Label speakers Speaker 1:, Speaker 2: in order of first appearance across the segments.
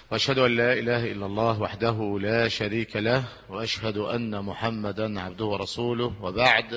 Speaker 1: وأشهد أن لا إله إلا الله وحده لا شريك له، وأشهد أن محمدا عبده ورسوله، وبعد.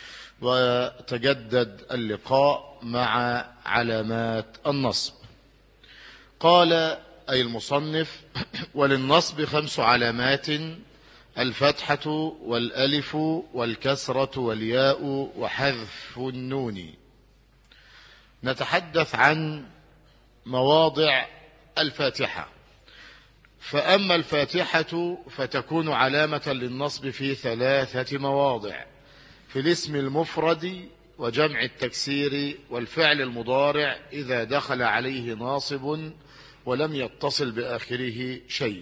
Speaker 1: وتجدد اللقاء مع علامات النصب. قال أي المصنف: وللنصب 5 علامات: الفتحة والألف والكسرة والياء وحذف النون. نتحدث عن مواضع الفاتحة. فأما الفاتحة فتكون علامة للنصب في 3 مواضع: في الاسم المفرد وجمع التكسير والفعل المضارع إذا دخل عليه ناصب ولم يتصل بآخره شيء.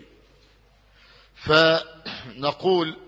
Speaker 1: فنقول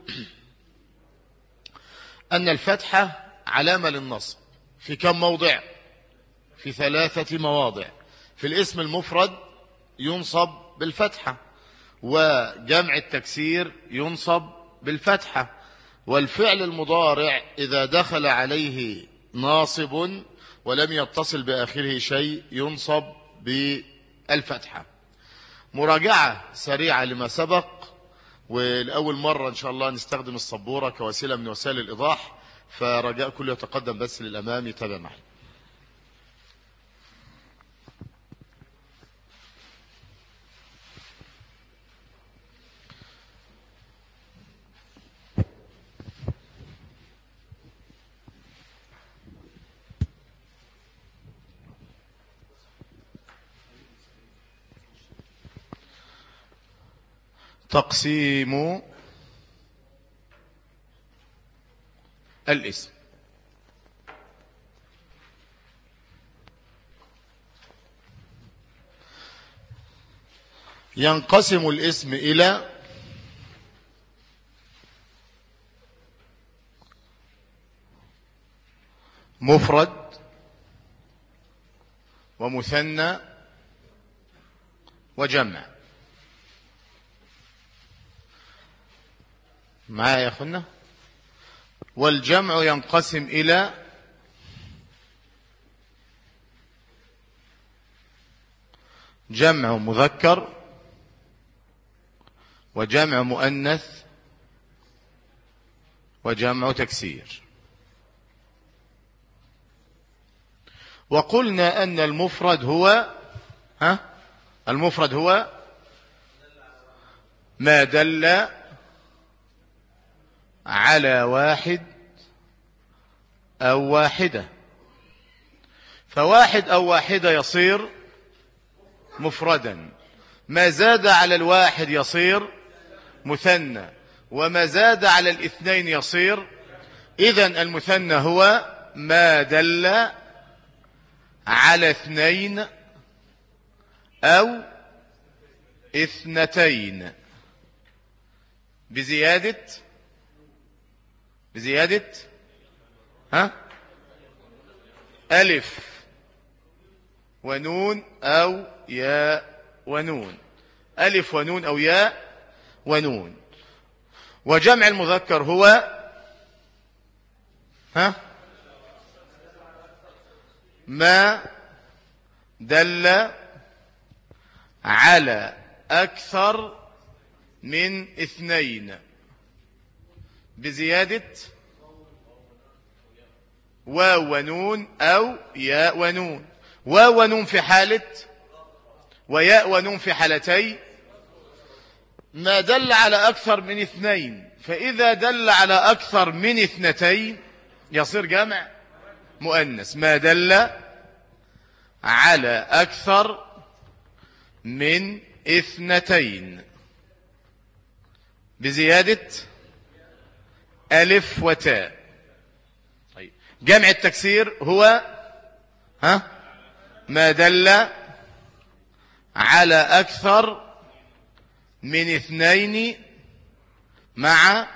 Speaker 1: أن الفتحة علامة للنصب في كم موضع؟ في 3 مواضع. في الاسم المفرد ينصب بالفتحة، وجمع التكسير ينصب بالفتحة، والفعل المضارع إذا دخل عليه ناصب ولم يتصل بآخره شيء ينصب بالفتحة. مراجعة سريعة لما سبق، والأول مرة إن شاء الله نستخدم السبورة كوسيلة من وسائل الإيضاح، فرجاء كل يتقدم بس للأمام يتابع معي. تقسيم الاسم. ينقسم الاسم إلى مفرد ومثنى وجمع. معايا يا أخوانا؟ والجمع ينقسم إلى جمع مذكر وجمع مؤنث وجمع تكسير. وقلنا أن المفرد هو ما دل على واحد أو واحدة، فواحد أو واحدة يصير مفردا، ما زاد على الواحد يصير مثنى، وما زاد على الاثنين يصير. إذن المثنى هو ما دل على 2 أو 2 بزيادة ألف ونون أو ياء ونون، ألف ونون أو ياء ونون. وجمع المذكر هو ما دل على أكثر من 2 بزيادة واو ونون أو ياء ونون. واو ونون في حالة، وياء ونون في حالتي. ما دل على أكثر من 2، فإذا دل على أكثر من 2 يصير جمع مؤنث. ما دل على أكثر من 2 بزيادة ألف وتاء. طيب، جمع التكسير هو ما دل على أكثر من 2 مع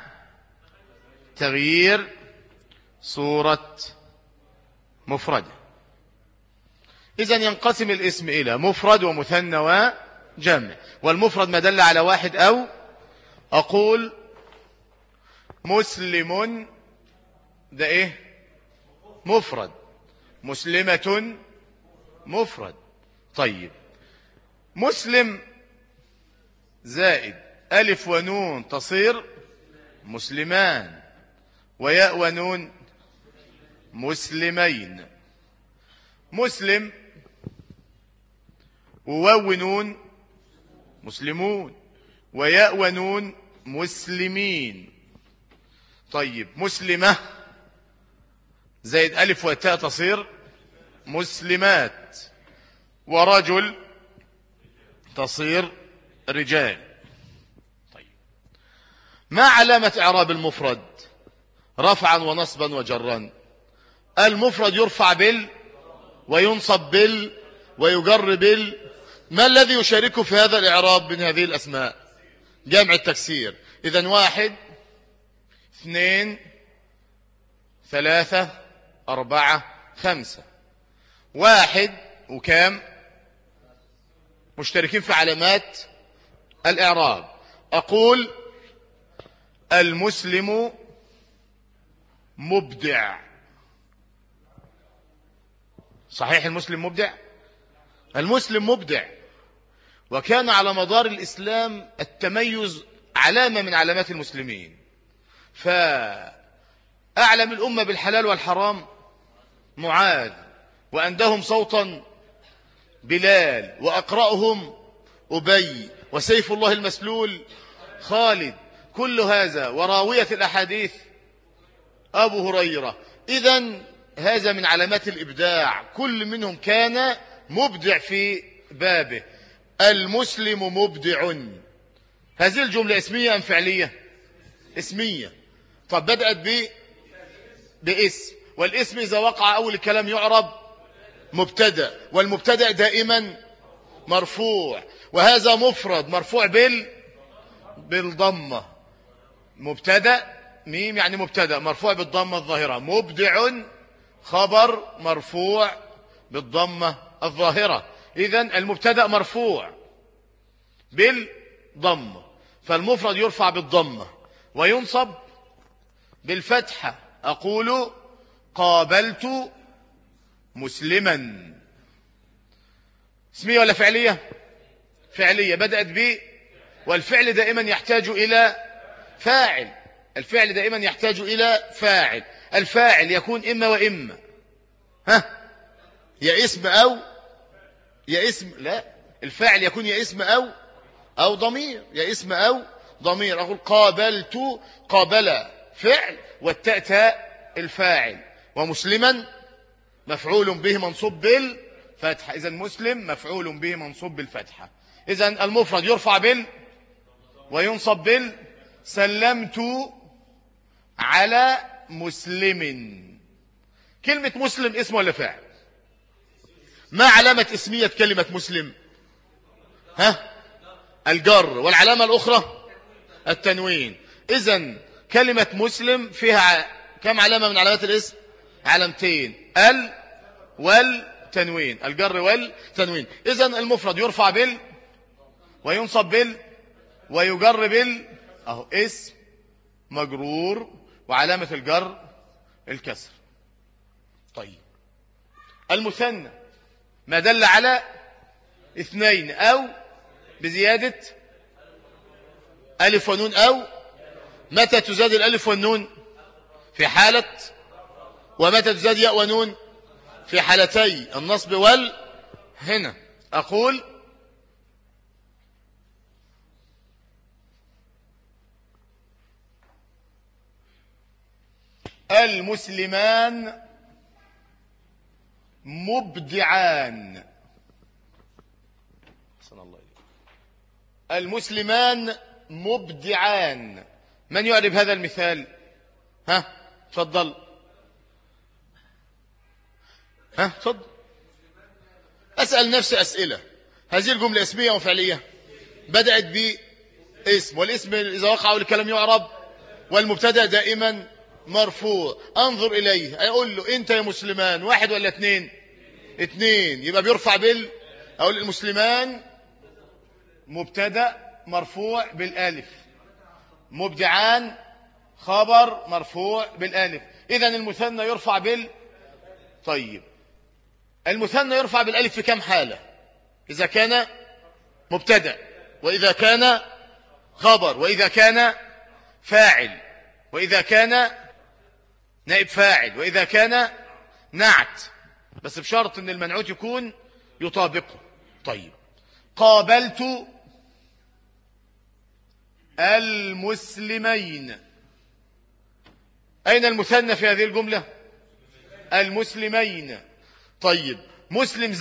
Speaker 1: تغيير صورة مفردة. إذن ينقسم الاسم إلى مفرد ومثنى وجمع. والمفرد ما دل على واحد أو، أقول مسلم، ده إيه؟ مفرد. مسلمة مفرد. طيب، مسلم زائد ألف ونون تصير مسلمان، وياء ونون مسلمين. مسلم وواو ونون مسلمون، وياء ونون مسلمين. طيب مسلمة زائد ألف وتاء تصير مسلمات، ورجل تصير رجال. طيب ما علامة إعراب المفرد رفعا ونصبا وجرا؟ المفرد يرفع بال وينصب بال ويجر بال. ما الذي يشاركه في هذا الإعراب من هذه الأسماء؟ جمع التكسير. إذن 1 2 3 4 5. 1 وكام مشتركين في علامات الإعراب. أقول المسلم مبدع. صحيح المسلم مبدع؟ المسلم مبدع، وكان على مدار الإسلام التميز علامة من علامات المسلمين. فأعلم الأمة بالحلال والحرام معاذ، وأندهم صوتا بلال، وأقرأهم أبي، وسيف الله المسلول خالد. كل هذا وراوية الأحاديث أبو هريرة. إذن هذا من علامات الإبداع، كل منهم كان مبدع في بابه. المسلم مبدع. هذه الجملة اسمية أم فعلية؟ اسمية. طب بدأت باسم، والاسم إذا وقع أول الكلام يعرب مبتدأ، والمبتدأ دائما مرفوع، وهذا مفرد مرفوع بالضمة. مبتدأ ميم يعني مبتدأ مرفوع بالضمة الظاهرة. مبدع خبر مرفوع بالضمة الظاهرة. إذن المبتدأ مرفوع بالضمة، فالمفرد يرفع بالضمة وينصب بالفتحة. أقول قابلت مسلما. اسمية ولا فعلية؟ فعلية. بدأت والفعل دائما يحتاج إلى فاعل. الفعل دائما يحتاج إلى فاعل. الفاعل يكون إما وإما، يا اسم أو يا اسم. لا، الفاعل يكون يا اسم أو ضمير. يا اسم أو ضمير. أقول قابلت، قابل فعل، والتاء تاء الفاعل، ومسلما مفعول به منصوب بالفتحة. إذن مسلم مفعول به منصوب بالفتحة. إذن المفرد يرفع وينصب سلمت على مسلم. كلمة مسلم اسم ولا فاعل؟ ما علامة اسمية كلمة مسلم؟ الجر. والعلامة الأخرى التنوين. إذن كلمة مسلم فيها كم علامة من علامات الاسم؟ علامتين، والتنوين، الجر والتنوين. إذن المفرد يرفع وينصب ويجر أهو اسم مجرور، وعلامة الجر الكسر. طيب المثنى ما دل على 2 أو بزيادة ألف ونون. أو متى تزاد الألف والنون؟ في حالة. ومتى تزاد ياء ونون؟ في حالتي النصب هنا أقول المسلمان مبدعان. المسلمان مبدعان. من يعرب هذا المثال؟ تفضل. تفضل. أسأل نفسي أسئلة. هذه الجملة اسمية وفعلية؟ بدأت باسم، والاسم إذا وقع الكلام يعرب، والمبتدأ دائما مرفوع. أنظر إليه أقول له أنت يا مسلمان 1 ولا 2؟ 2. يبقى بيرفع أقول المسلمان مبتدأ مرفوع بالالف، مبدعان خبر مرفوع بالالف. إذن المثنى يرفع طيب المثنى يرفع بالالف في كم حالة؟ إذا كان مبتدأ، وإذا كان خبر، وإذا كان فاعل، وإذا كان نائب فاعل، وإذا كان نعت، بس بشرط ان المنعوت يكون يطابقه. طيب، قابلت المسلمين. أين المثنى في هذه الجملة؟ المسلمين. طيب، مسلم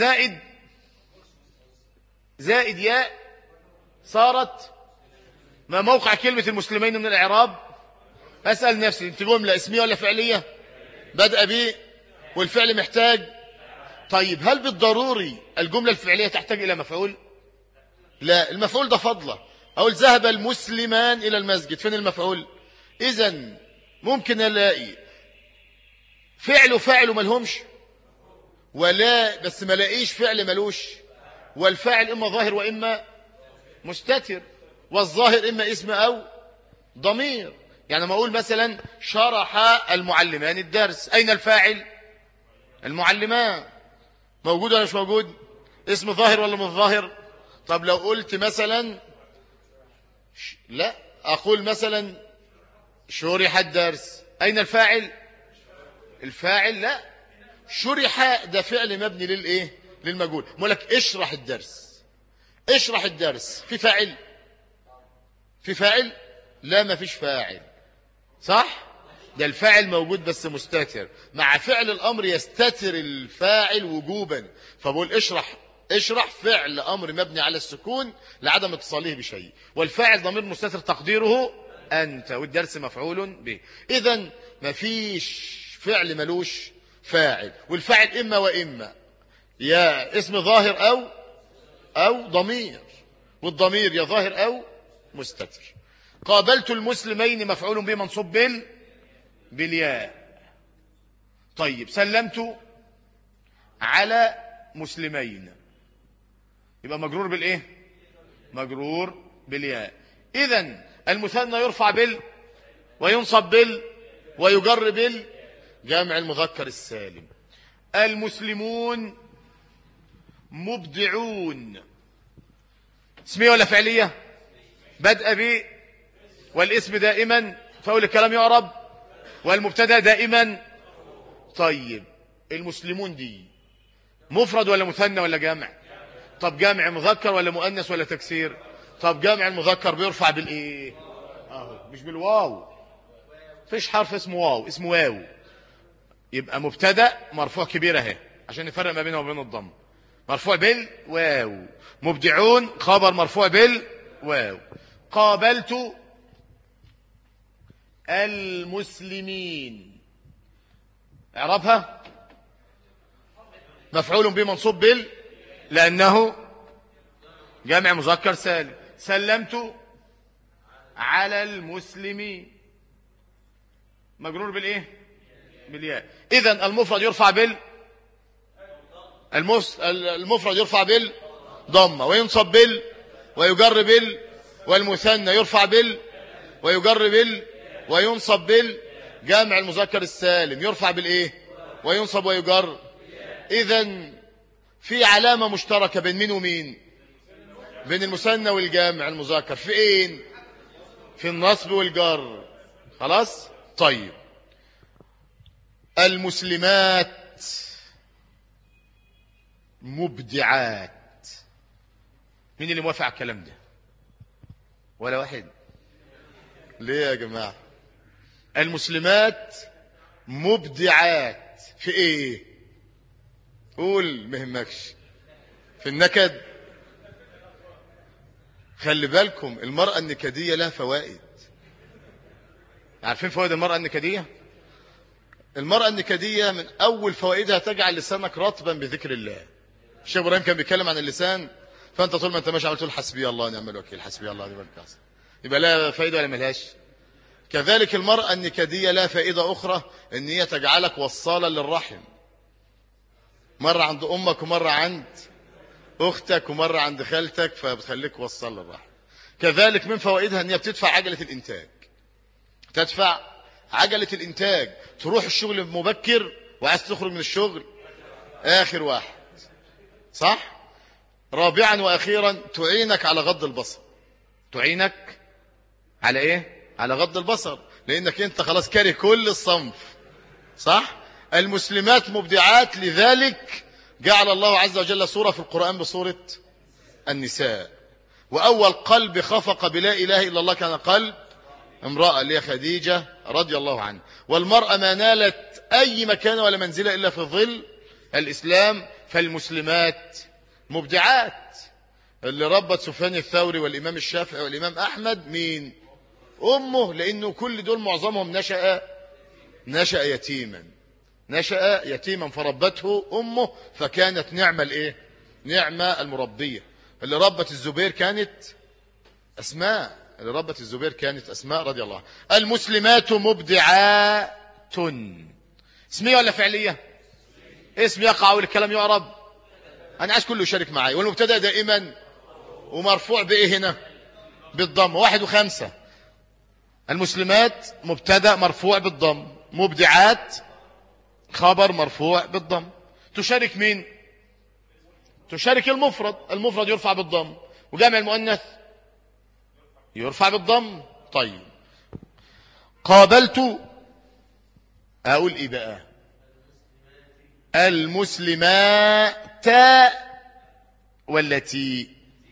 Speaker 1: زائد ياء صارت ما موقع كلمة المسلمين من الإعراب؟ أسأل نفسي، انت جملة اسمية ولا فعلية؟ بدأ به والفعل محتاج. طيب، هل بالضروري الجملة الفعلية تحتاج إلى مفعول؟ لا، المفعول ده فضله. أقول ذهب المسلمان إلى المسجد، فين المفعول؟ إذن ممكن ألاقي فعل وفاعل ملهمش، ولا بس ما لاقيش فعل ملوش، والفاعل إما ظاهر وإما مستتر، والظاهر إما اسم أو ضمير. يعني ما أقول مثلا شرح المعلمان الدرس، أين الفاعل؟ المعلمان. موجود ولا مش موجود؟ اسم ظاهر ولا مش ظاهر؟ طب لو قلت مثلا لا، أقول مثلا شرح الدرس، أين الفاعل؟ الفاعل لا، شرح ده فعل مبني للإيه؟ للمجهول. مولك اشرح الدرس، اشرح الدرس، في فاعل؟ في فاعل؟ لا، ما فيش فاعل، صح؟ ده الفاعل موجود بس مستتر، مع فعل الأمر يستتر الفاعل وجوبا. فبقول اشرح فعل أمر مبني على السكون لعدم اتصاله بشيء، والفاعل ضمير مستتر تقديره أنت، والدرس مفعول به. إذن ما فيش فعل ملوش فاعل، والفاعل إما وإما، يا اسم ظاهر أو ضمير، والضمير يا ظاهر أو مستتر. قابلت المسلمين مفعول به منصوب بالياء. طيب، سلمت على مسلمين، يبقى مجرور بالإيه؟ مجرور بالياء. إذن المثنى يرفع وينصب ويجر جمع المذكر السالم. المسلمون مبدعون، اسمية ولا فعلية؟ بدأ به والاسم دائما فأول الكلام يعرب، والمبتدا دائما. طيب، المسلمون دي مفرد ولا مثنى ولا جمع؟ طب جمع مذكر ولا مؤنث ولا تكسير؟ طب جمع المذكر بيرفع بالايه؟ مش بالواو، فيش حرف اسمه واو، اسمه واو. يبقى مبتدا مرفوع كبير اهي عشان نفرق ما بينه وبين الضم، مرفوع بالواو. مبدعون خبر مرفوع بالواو. قابلت المسلمين، اعربها مفعول به منصوب لأنه جمع مذكر سالم. سلمت على المسلمين، مجرور بالايه؟ بالياء. اذا المفرد يرفع المفرد يرفع بالضمه، وينصب ويجر والمثنى يرفع ويجر وينصب جمع المذكر السالم يرفع بالايه؟ وينصب ويجر. اذا في علامه مشتركه بين مين ومين؟ بين المثنى والجامع المذكر. في ايه؟ في النصب والجر. خلاص. طيب، المسلمات مبدعات، مين اللي موافق على الكلام ده؟ ولا واحد؟ ليه يا جماعه؟ المسلمات مبدعات في ايه؟ قول، ما يهمكش. في النكد. خلي بالكم، المرأة النكدية لها فوائد. عارفين فوائد المرأة النكدية؟ المرأة النكدية من أول فوائدها تجعل لسانك رطبا بذكر الله. الشيخ إبراهيم كان بيتكلم عن اللسان، فأنت طول ما أنت ماشي عمال تقول حسبي الله ونعم الوكيل، حسبي الله ونعم الوكيل، يبقى لها فائدة ولا ملهاش؟ كذلك المرأة النكدية لها فائدة أخرى، إن هي تجعلك وصالا للرحم، مرة عند أمك ومرة عند أختك ومرة عند خالتك، فبتخليك وصال للرحم. كذلك من فوائدها إن هي بتدفع عجلة الإنتاج، تدفع عجلة الإنتاج، تروح الشغل مبكر وعايز تخرج من الشغل آخر واحد، صح؟ رابعا وأخيرا تعينك على غض البصر، تعينك على ايه؟ على غض البصر، لانك انت خلاص كاره كل الصنف. صح؟ المسلمات مبدعات، لذلك جعل الله عز وجل سورة في القرآن بصورة النساء. وأول قلب خفق بلا إله إلا الله كان قلب امرأة اللي هي خديجة رضي الله عنها. والمرأة ما نالت أي مكان ولا منزلة إلا في ظل الإسلام. فالمسلمات مبدعات. اللي ربت سفيان الثوري والإمام الشافعي والإمام أحمد مين؟ أمه، لأنه كل دول معظمهم نشأ يتيما. نشأ يتيما فربته أمه، فكانت نعمة الإيه؟ نعمة المربية. اللي ربت الزبير كانت أسماء. رضي الله عنها. المسلمات مبدعات. اسمية ولا فعلية؟ اسم يقع والكلام يعرب. أنا عايز كله يشارك معي. والمبتدأ دائما ومرفوع بإيه هنا؟ بالضم. 1 و5. المسلمات مبتدأ مرفوع بالضم، مبدعات خبر مرفوع بالضم. تشارك مين؟ تشارك المفرد يرفع بالضم، وجمع المؤنث يرفع بالضم. طيب قابلت، اقول ايه بقى؟ المسلمات ولا تي؟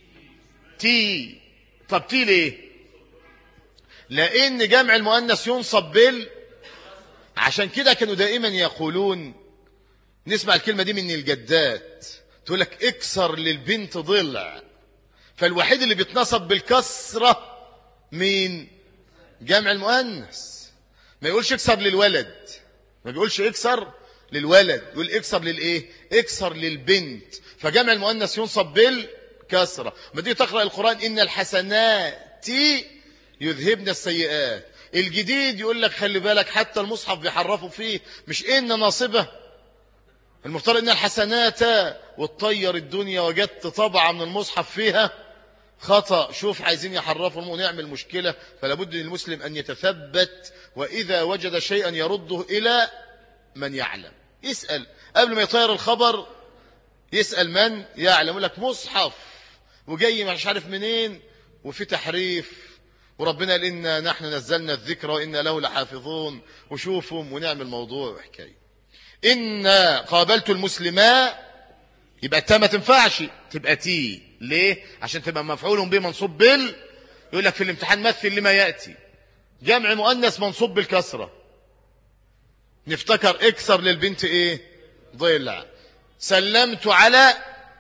Speaker 1: طب تي ليه؟ لان جمع المؤنث ينصب عشان كده كانوا دائما يقولون، نسمع الكلمة دي من الجدات، تقول لك اكسر للبنت ضلع. فالوحيد اللي بيتنصب بالكسرة مين؟ جمع المؤنث. ما يقولش اكسر للولد، ما بيقولش اكسر للولد، يقول اكسر للايه؟ اكسر للبنت. فجمع المؤنث ينصب بالكسرة. ما دي تقرأ القرآن إن الحسنات يذهبن السيئات. الجديد يقول لك خلي بالك حتى المصحف بيحرفوا فيه، مش إن ناصبة، المفترض إن الحسنات، وتطير الدنيا وجدت طبعة من المصحف فيها خطأ. شوف عايزين يحرفوا ونعمل مشكلة. فلا بد للمسلم أن يتثبت، وإذا وجد شيئا يرده إلى من يعلم. يسأل قبل ما يطير الخبر، يسأل من يعلم. يقول لك مصحف وجاي مش عارف منين وفي تحريف، وربنا قال إنا نحن نزلنا الذكر وإنا له لحافظون، وشوفهم ونعمل موضوع وحكاية. إن قابلت المسلمات، يبقى التا ما تنفعش، تبقى تي. ليه؟ عشان تبقى مفعول به منصوب يقول لك في الامتحان مثل لما يأتي. جمع مؤنث منصوب بالكسرة، نفتكر اكسر للبنت ايه؟ ضلع. سلمت على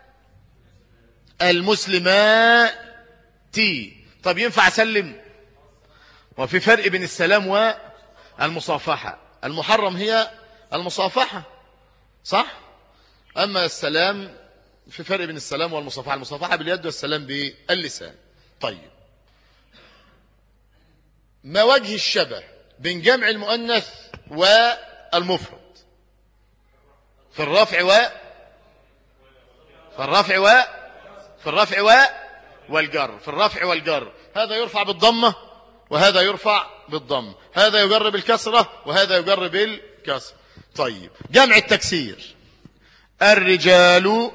Speaker 1: المسلمات. طب ينفع اسلم؟ وفي فرق بين السلام والمصافحة. المحرم هي المصافحة، صح؟ أما السلام في فرق بين السلام والمصافحة. المصافحة باليد والسلام باللسان. طيب ما وجه الشبه بين جمع المؤنث والمفرد في الرفع والجر؟ في الرفع والجر هذا يرفع بالضمة وهذا يرفع بالضم، هذا يجر بالكسرة وهذا يجر بالكسر. طيب جمع التكسير، الرجال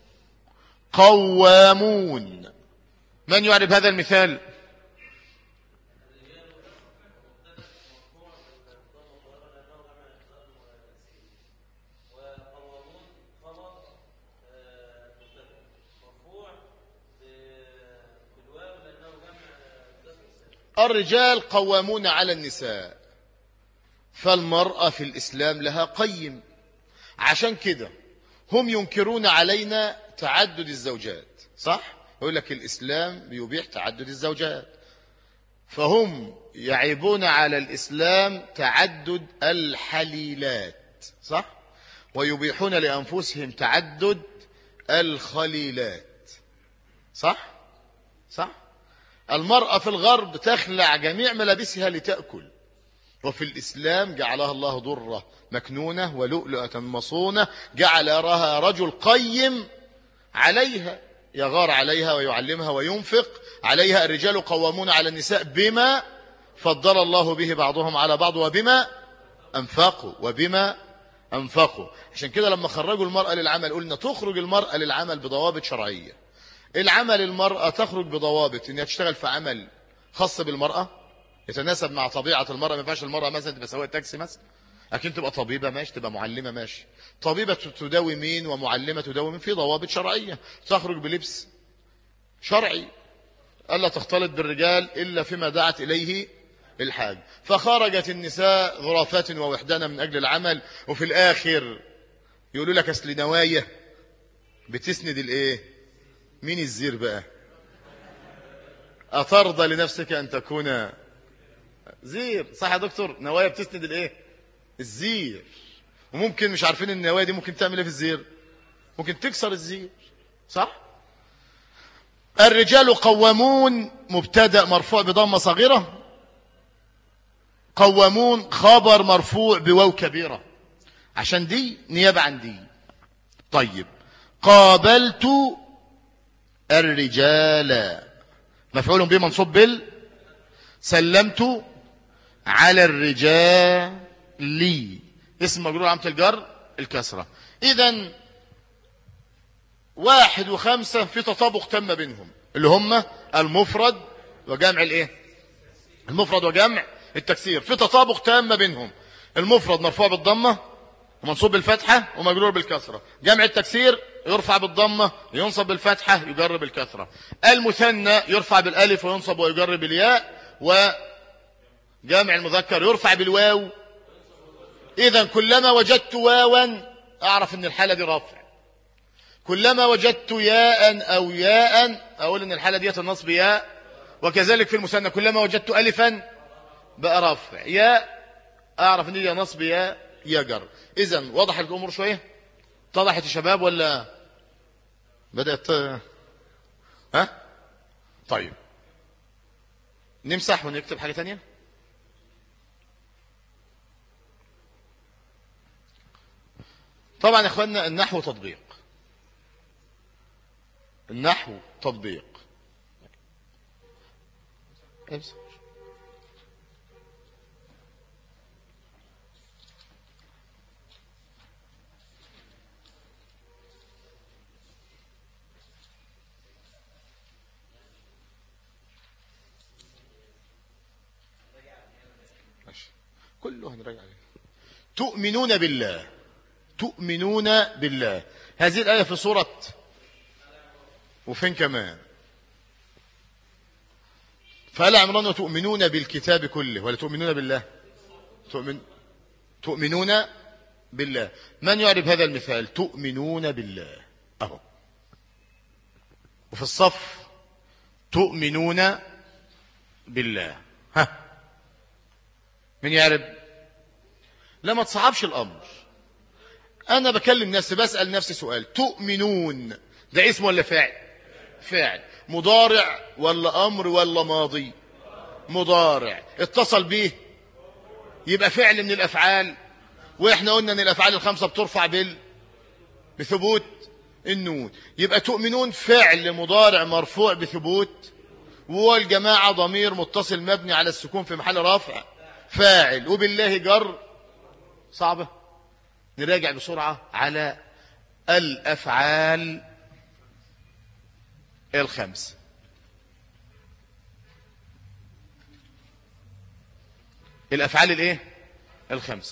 Speaker 1: قوامون. من يعرف هذا المثال؟ الرجال قوامون على النساء، فالمرأة في الإسلام لها قيم. عشان كده هم ينكرون علينا تعدد الزوجات، صح؟ يقول لك الإسلام بيبيح تعدد الزوجات، فهم يعيبون على الإسلام تعدد الحليلات، صح؟ ويبيحون لأنفسهم تعدد الخليلات، صح؟ المرأة في الغرب تخلع جميع ملابسها لتأكل، وفي الإسلام جعلها الله درة مكنونة ولؤلؤة مصونة، جعل يراها رجل قيم عليها، يغار عليها ويعلمها وينفق عليها. الرجال قوامون على النساء بما فضل الله به بعضهم على بعض وبما أنفقوا. عشان كده لما خرجوا المرأة للعمل قلنا تخرج المرأة للعمل بضوابط شرعية. العمل المرأة تخرج بضوابط انها تشتغل في عمل خاص بالمرأة، يتناسب مع طبيعة المرأة. ما ينفعش المرأة مثلا تبقى سواق تاكسي مثلا، لكن تبقى طبيبة ماشي، تبقى معلمة ماشي. طبيبة تداوي مين ومعلمة تداوي مين؟ في ضوابط شرعية. تخرج بلبس شرعي، ألا تختلط بالرجال إلا فيما دعت إليه الحاج. فخرجت النساء غرفات ووحدانا من أجل العمل، وفي الآخر يقولوا لك أصل نوايا بتسند الإيه؟ مين الزير بقى؟ أترضى لنفسك أن تكون زير؟ صح يا دكتور؟ نوايا بتسند الإيه؟ الزير. وممكن مش عارفين النوايا دي ممكن تعمل إيه في الزير؟ ممكن تكسر الزير. صح؟ الرجال قوامون مبتدأ مرفوع بضمة صغيرة، قوامون خبر مرفوع بواو كبيرة، عشان دي نيابة عن دي. طيب، قابلت الرجال مفعول به منصوب بال، سلمت على الرجال لي اسم مجرور علامة الجر الكسرة. إذن 1 و5 في تطابق تم بينهم، اللي هم المفرد وجمع الايه؟ المفرد وجمع التكسير في تطابق تام بينهم. المفرد مرفوع بالضمة ومنصوب بالفتحة ومجرور بالكسرة. جمع التكسير يرفع بالضمة ينصب بالفتحة يجر بالكسرة. المثنى يرفع بالالف وينصب ويجر بالياء. وجمع المذكر يرفع بالواو. إذن كلما وجدت واوا أعرف أن الحالة دي رفع، كلما وجدت ياء أو ياء أقول أن الحالة دي النصب ياء. وكذلك في المثنى كلما وجدت ألفا بقى رفع، ياء أعرف أن دي نصب ياء يجر. إذن وضحت الأمور شوية؟ اتضحت يا شباب ولا بدأت؟ ها؟ طيب نمسح ونكتب حاجة تانية. طبعا يا اخوانا النحو تطبيق، النحو تطبيق. امسح. كله هنراجع عليه. تؤمنون بالله، تؤمنون بالله. هذه الآية في سورة وفين كمان؟ فآل عمران. وتؤمنون بالكتاب كله ولا تؤمنون بالله؟ تؤمنون بالله. من يعرف هذا المثال؟ تؤمنون بالله أهو. وفي الصف تؤمنون بالله. ها، من يعرف؟ لما تصعبش الأمر. أنا بكلم نفسي بسأل نفسي سؤال، تؤمنون ده اسم ولا فاعل؟ فاعل. مضارع ولا أمر ولا ماضي؟ مضارع. اتصل به يبقى فعل من الأفعال. وإحنا قلنا أن الأفعال الخمسة بترفع بثبوت النون. يبقى تؤمنون فعل مضارع مرفوع بثبوت، والجماعة ضمير متصل مبني على السكون في محل رفع فاعل، وبالله جر. صعبة. نراجع بسرعة على الأفعال الخمس. الأفعال الايه؟ الخمسة.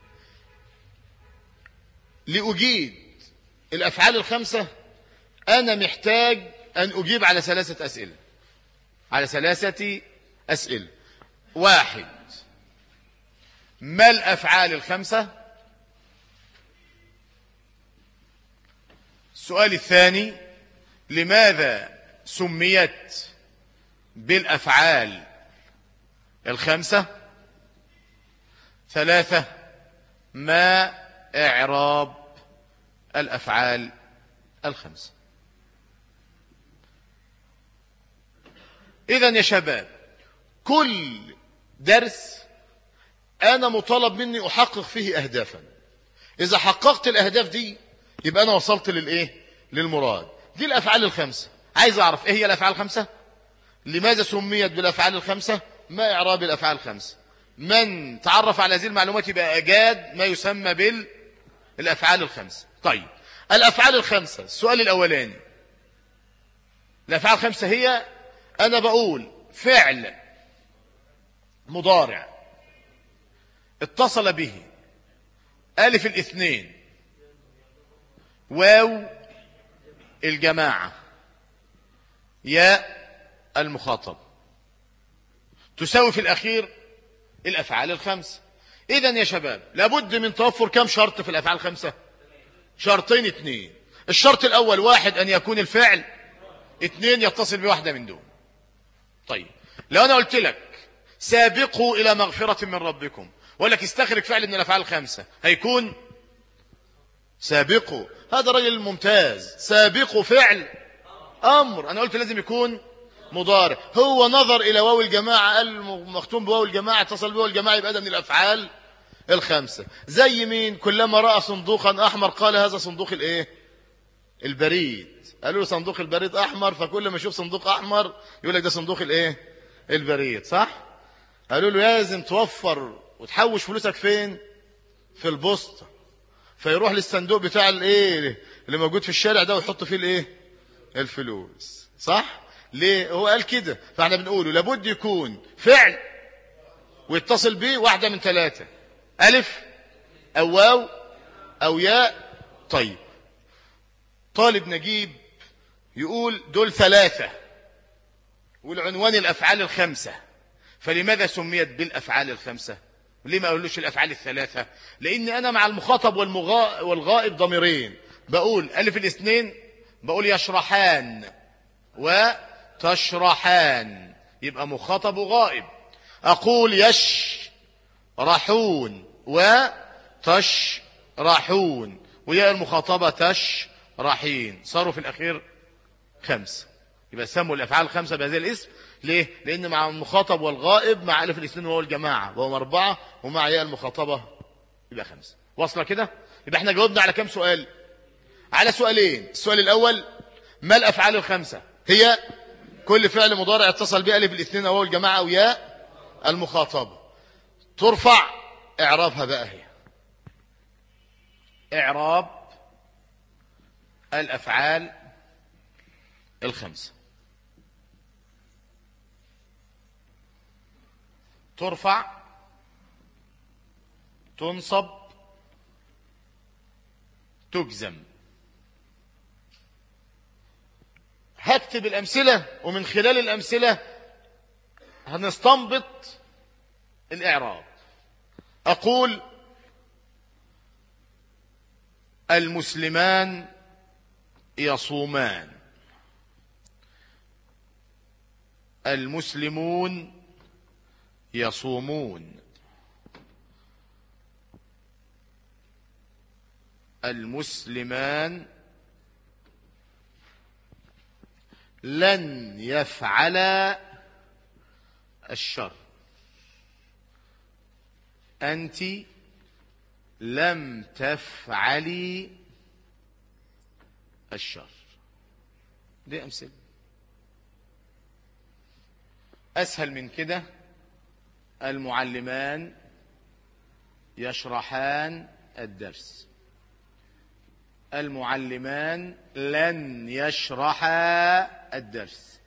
Speaker 1: لأجيب الأفعال الخمسة أنا محتاج أن أجيب على 3 أسئلة، على 3 أسئلة. 1، ما الأفعال الخمسة؟ السؤال الثاني، لماذا سميت بالأفعال الخمسة؟ 3، ما إعراب الأفعال الخمسة؟ إذن يا شباب، كل درس أنا مطالب مني أحقق فيه أهدافا. إذا حققت الأهداف دي يبقى أنا وصلت للإيه؟ للمراد. دي الأفعال الخمسة. عايز أعرف إيه هي الأفعال الخمسة؟ لماذا سميت بالأفعال الخمسة؟ ما إعراب الأفعال الخمسة؟ من تعرف على هذه المعلومات يبقى أجاد ما يسمى بالأفعال الخمسة. طيب، الأفعال الخمسة، السؤال الأولاني، الأفعال الخمسة هي، أنا بقول فعل مضارع اتصل به ألف الاثنين واو الجماعة ياء المخاطب تساوي في الأخير الأفعال الخمسة. إذن يا شباب لابد من توفر كم شرط في الأفعال الخمسة؟ شرطين اثنين. الشرط الأول واحد أن يكون الفعل، اثنين يتصل بواحدة من دون. طيب لو أنا قلت لك سابقوا إلى مغفرة من ربكم ولك استخرج فعل من الأفعال الخمسة هيكون سابقوا. هذا رجل ممتاز. سابقوا فعل أمر، أنا قلت لازم يكون مضارع. هو نظر إلى واو الجماعة قال مختوم بواو الجماعة اتصل بواو الجماعة يبقى ده من الأفعال الخمسة. زي مين؟ كلما رأى صندوقا أحمر قال هذا صندوق الإيه؟ البريد. قالوا له صندوق البريد أحمر، فكل ما يشوف صندوق أحمر يقول لك ده صندوق الإيه؟ البريد. صح؟ قالوا له لازم توفر وتحوش فلوسك فين؟ في البوسطة. فيروح للصندوق بتاع الإيه اللي موجود في الشارع ده ويحط فيه الإيه؟ الفلوس. صح؟ ليه؟ هو قال كده. فاحنا بنقوله لابد يكون فعل ويتصل به واحدة من ثلاثة، ألف أو واو أو ياء. طيب طالب نجيب يقول دول ثلاثة والعنوان الأفعال الخمسة، فلماذا سميت بالأفعال الخمسة؟ ليه ما أقولوش الأفعال الثلاثة؟ لأن أنا مع المخاطب والغائب ضميرين، بقول ألف الاثنين بقول يشرحان وتشرحان يبقى مخاطب وغائب. أقول يشرحون وتشرحون ويا المخاطبة تشرحين، صاروا في الأخير خمسة. يبقى سموا الأفعال الخمسة بهذا الاسم. ليه؟ لأن مع المخاطب والغائب مع ألف الاثنين وهو الجماعة وهم أربعة، ومع ياء المخاطبة يبقى خمسة. واصلة كده؟ يبقى احنا جاوبنا على كم سؤال؟ على سؤالين. السؤال الأول ما الأفعال الخمسة؟ هي كل فعل مضارع اتصل بألف الاثنين وهو الجماعة أو ياء المخاطبة. ترفع إعرابها بقى هي إعراب الأفعال الخمسة. ترفع، تنصب، تجزم. هكتب الأمثلة ومن خلال الأمثلة هنستنبط الإعراب. أقول المسلمان يصومان، المسلمون يصومون، المسلمان لن يفعلا الشر، أنت لم تفعلي الشر. دي أمثلة. أسهل من كده المعلمان يشرحان الدرس، المعلمان لن يشرحا الدرس،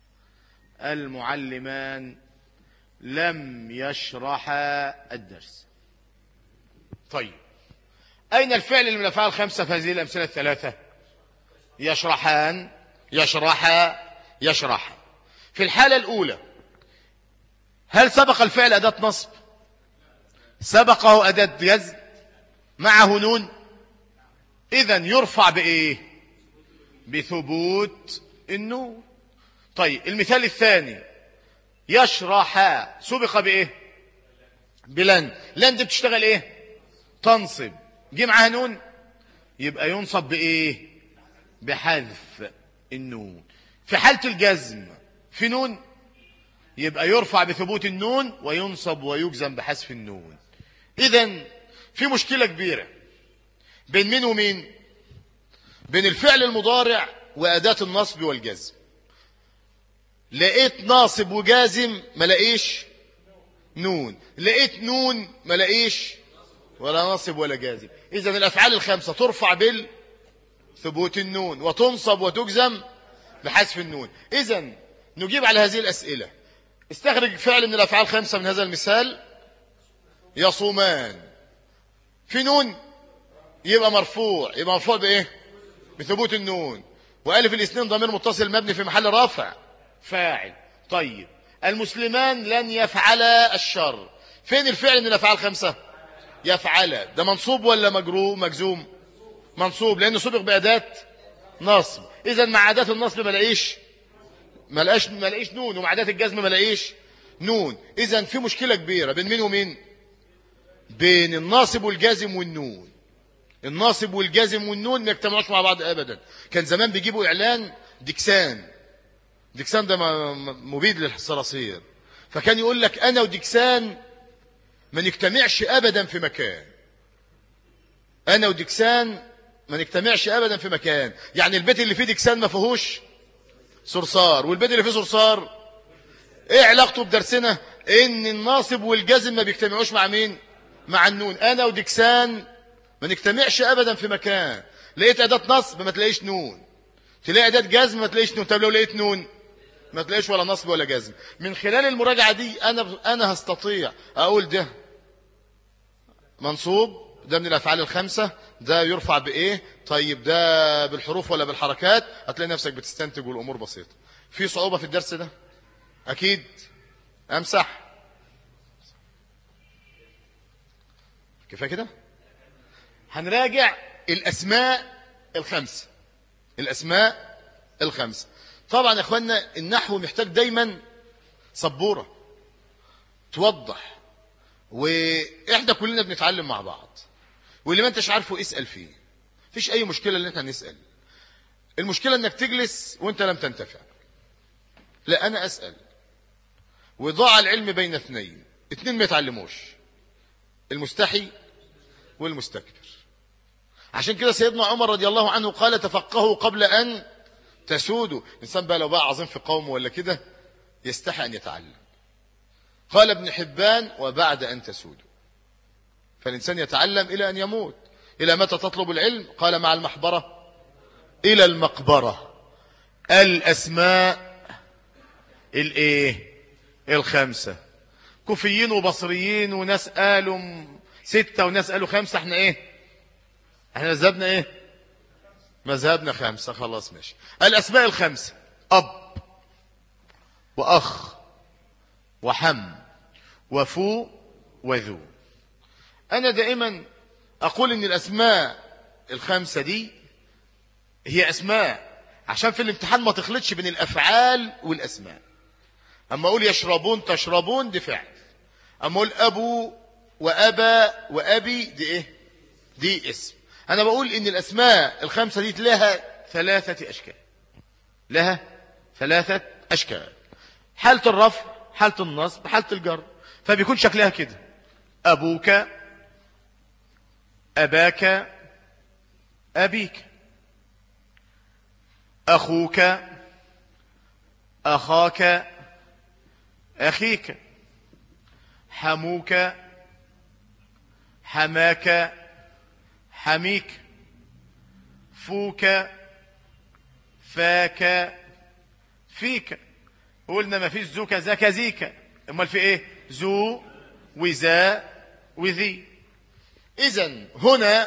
Speaker 1: المعلمان لم يشرحا الدرس. طيب أين الفعل من الأفعال الخمسة في هذه الأمثلة الثلاثة؟ يشرحان، يشرحا، يشرح. في الحالة الأولى هل سبق الفعل أداة نصب؟ سبقه أداة جزم معه نون، إذن يرفع بإيه؟ بثبوت النون. طيب المثال الثاني يشرحا سبق بإيه؟ بلن. لن دي بتشتغل إيه؟ تنصب، جه معها نون يبقى ينصب بإيه؟ بحذف النون. في حالة الجزم في نون يبقى يرفع بثبوت النون وينصب ويجزم بحذف النون. إذن في مشكلة كبيرة بين مين ومين؟ بين الفعل المضارع وأداة النصب والجزم. لقيت ناصب وجازم ما لقيش نون، لقيت نون ما لقيش ولا ناصب ولا جازم. إذن الأفعال الخمسة ترفع بالثبوت النون وتنصب وتجزم بحذف النون. إذن نجيب على هذه الأسئلة. استخرج فعل من الأفعال 5 من هذا المثال. يصومان، في نون يبقى مرفوع. يبقى مرفوع بإيه؟ بثبوت النون. وألف الاثنين ضمير متصل مبني في محل رفع فاعل. طيب المسلمان لن يفعلا الشر، فين الفعل من الأفعال 5؟ يفعل. ده منصوب ولا مجرور مجزوم؟ منصوب لأنه سبق بأداة نصب. إذا مع أداة النصب ما لقيش نون، ومع أداة الجزم ما لقيش نون. إذا في مشكلة كبيرة بين مين ومين؟ بين الناصب والجازم والنون. الناصب والجازم والنون ما يجتمعوش مع بعض أبدا. كان زمان بيجيبوا إعلان ديكسان ده مبيد للصراصير، فكان يقول لك أنا وديكسان ما نجتمعش أبدا في مكان. أنا وديكسان ما نجتمعش أبدا في مكان. يعني البيت اللي فيه ديكسان ما فيهوش صرصار، والبيت اللي فيه صرصار ايه علاقته بدرسنا؟ ان الناصب والجزم ما بيجتمعوش مع مين؟ مع النون. انا وديكسان ما نجتمعش ابدا في مكان. لقيت اداة نصب ما تلاقيش نون، تلاقي اداة جزم ما تلاقيش نون. طب لو لقيت نون ما تلاقيش ولا نصب ولا جزم. من خلال المراجعة دي انا هستطيع اقول ده منصوب، ده من الافعال 5، ده يرفع بايه. طيب ده بالحروف ولا بالحركات؟ هتلاقي نفسك بتستنتج والامور بسيطة. في صعوبة في الدرس ده اكيد. امسح كفايه كده. هنراجع الاسماء الخمسه. الاسماء الخمسه طبعا يا اخوانا النحو محتاج دايما سبوره توضح، واحنا كلنا بنتعلم مع بعض، واللي ما انتش عارفه اسال فيه. مفيش اي مشكله ان احنا نسال. المشكله انك تجلس وانت لم تنتفع. لا انا اسال. وضاع العلم بين اثنين ما يتعلموش، المستحي والمستكبر. عشان كده سيدنا عمر رضي الله عنه قال تفقهوا قبل أن تسودوا. الإنسان بقى لو بقى عظيم في قومه ولا كده يستحي أن يتعلم. قال ابن حبان وبعد أن تسودوا. فالإنسان يتعلم إلى أن يموت. إلى متى تطلب العلم؟ قال مع المحبرة إلى المقبرة. الأسماء الخمسة. كوفيين وبصريين وناس قالوا 6 وناس قالوا 5. احنا احنا مذهبنا مذهبنا 5. خلاص ماشي. الأسماء الخمسة: أب وأخ وحم وفو وذو. أنا دائما أقول إن الأسماء الخمسة دي هي أسماء عشان في الامتحان ما تخلطش بين الأفعال والأسماء. أما أقول يشربون تشربون دي فعل، أما أقول أبو وأبا وأبي دي اسم. أنا بقول إن الأسماء الخمسة دي لها 3 أشكال. لها 3 أشكال: حالة الرفع، حالة النصب، حالة الجر. فبيكون شكلها كده: أبوك، أباك، أبيك، أخوك، أخاك، أخيك، حموك، حماك، حميك، فوك، فاك، فيك. قلنا ما فيش ذو كذا كذيك، امال في ذو وذا وذي. اذن هنا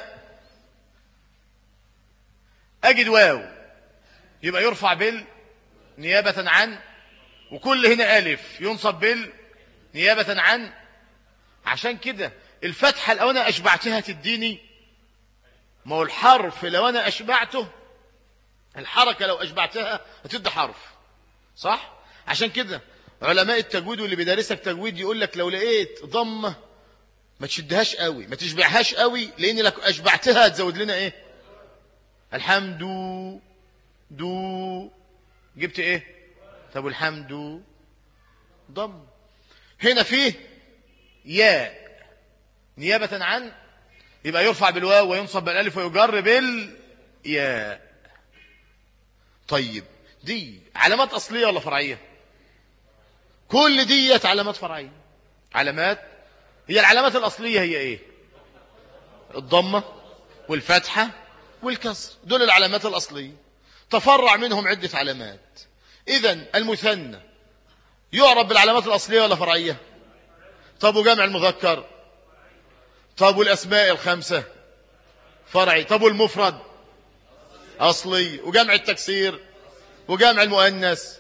Speaker 1: اجد واو يبقى يرفع نيابة عن، وكل هنا ألف ينصب نيابة عن. عشان كده الفتحة لو أنا أشبعتها تديني، ما هو الحرف لو أنا أشبعته، الحركة لو أشبعتها هتدي حرف، صح؟ عشان كده علماء التجويد واللي بيدرسك تجويد يقول لك لو لقيت ضمة ما تشدهاش قوي، ما تشبعهاش قوي، لأن لك أشبعتها هتزود لنا الحمد دو. جبت طب الحمد ضم. هنا فيه ياء نيابة عن، يبقى يرفع بالواو وينصب بالالف ويجر بالياء. طيب دي علامات أصلية ولا فرعية؟ كل ديت علامات فرعية. علامات، هي العلامات الأصلية هي الضمة والفتحة والكسر، دول العلامات الأصلية. تفرع منهم عدة علامات. إذن المثنى يعرب بالعلامات الأصلية ولا فرعية؟ طب وجمع المذكر؟ طب والأسماء الخمسة فرعي؟ طب والمفرد أصلي؟ وجمع التكسير وجمع المؤنث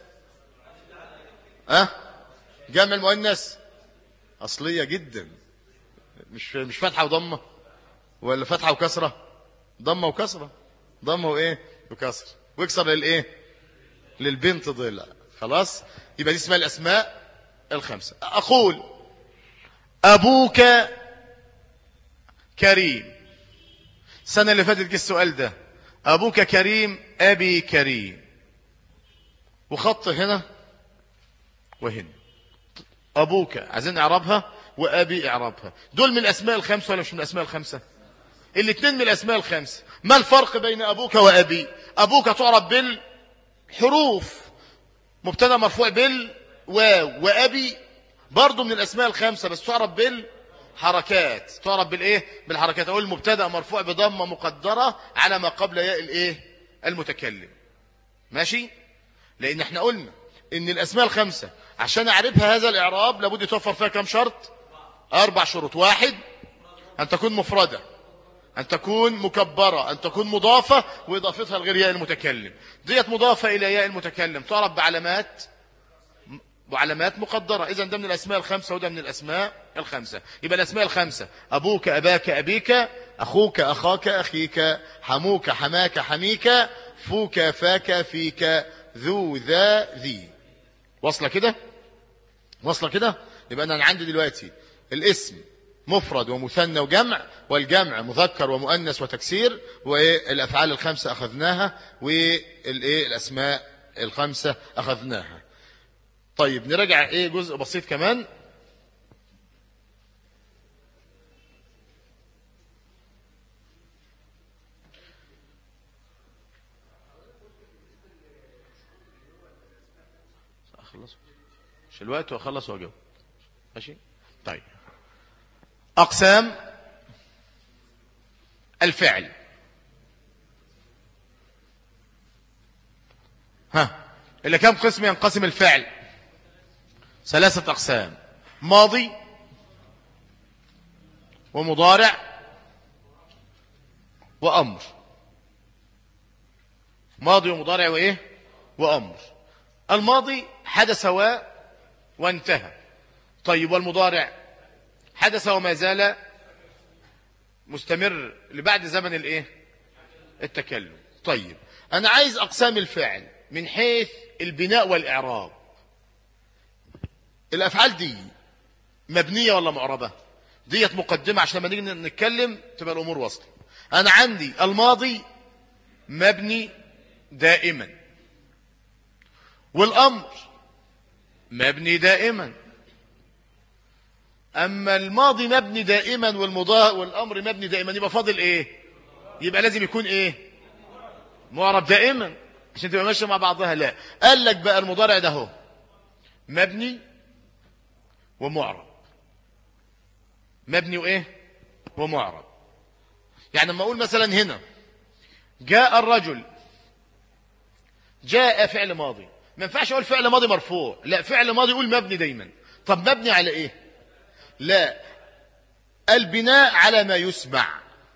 Speaker 1: جمع المؤنث أصلية جدا، مش فتحة وضمة ولا فتحة وكسرة؟ ضمة وكسرة، ضمة وإيه وكسر، ويكسر للإيه للبنت ضلع. خلاص، يبقى دي اسمها الأسماء الخمسة. أقول أبوك كريم. السنة اللي فاتت جه السؤال ده، أبوك كريم أبي كريم، وخط هنا وهنا. أبوك عايزين إعرابها وأبي إعرابها. دول من الأسماء الخمسة ولا مش من الأسماء الخمسة؟ الاثنين من الأسماء الخمسة. ما الفرق بين أبوك وأبي؟ أبوك تعرب بالحروف، مبتدا مرفوع بالواو، وأبي برضو من الأسماء الخمسة بس تعرب بالحركات. تعرب بالإيه؟ بالحركات. أقول المبتدا مرفوع بضمة مقدرة على ما قبل ياء الإيه المتكلم. ماشي؟ لأن احنا قلنا إن الأسماء الخمسة عشان أعرفها هذا الإعراب لابد يتوفر فيها كم شرط؟ 4 شروط. 1 أن تكون مفردة، أن تكون مكبرة، أن تكون مضافة وإضافتها لغير ياء المتكلم. ديت مضافة إلى ياء المتكلم تعرف بعلامات مقدرة. إذا ده من الأسماء الخمسة وده من الأسماء الخمسة. يبقى الأسماء الخمسة أبوك أباك أبيك، أخوك أخاك أخيك، حموك حماك حميك، فوك فاك فيك، ذو ذا ذي. واصلة كده؟ واصلة كده؟ يبقى أنا عندي دلوقتي الاسم مفرد ومثنى وجمع، والجمع مذكر ومؤنث وتكسير، والأفعال الخمسة أخذناها، والأسماء الخمسة أخذناها. طيب نراجع جزء بسيط كمان. أخلص مش الوقت وأخلص وأجاوب. ماشي. طيب أقسام الفعل. إلى كم قسم ينقسم الفعل؟ 3 أقسام: ماضي ومضارع وأمر. ماضي ومضارع وإيه وأمر. الماضي حدث وانتهى. طيب والمضارع حدث وما زال مستمر لبعد زمن التكلم. طيب أنا عايز أقسام الفعل من حيث البناء والإعراب. الأفعال دي مبنية ولا معربة؟ ديت مقدمة عشان لما نيجي نتكلم تبقى الأمور واصلة. أنا عندي الماضي مبني دائما، والأمر مبني دائما. أما الماضي مبني دائما والأمر مبني دائما، يبقى فاضل يبقى لازم يكون معرب دائما عشان تبقى ماشية مع بعضها. لا، قال لك بقى المضارع ده هو مبني ومعرب. مبني ومعرب. يعني لما أقول مثلا هنا جاء الرجل، جاء فعل ماضي، ما ينفعش أقول فعل ماضي مرفوع، لا، فعل ماضي يقول مبني دايما. طب مبني على لا، البناء على ما يسمع.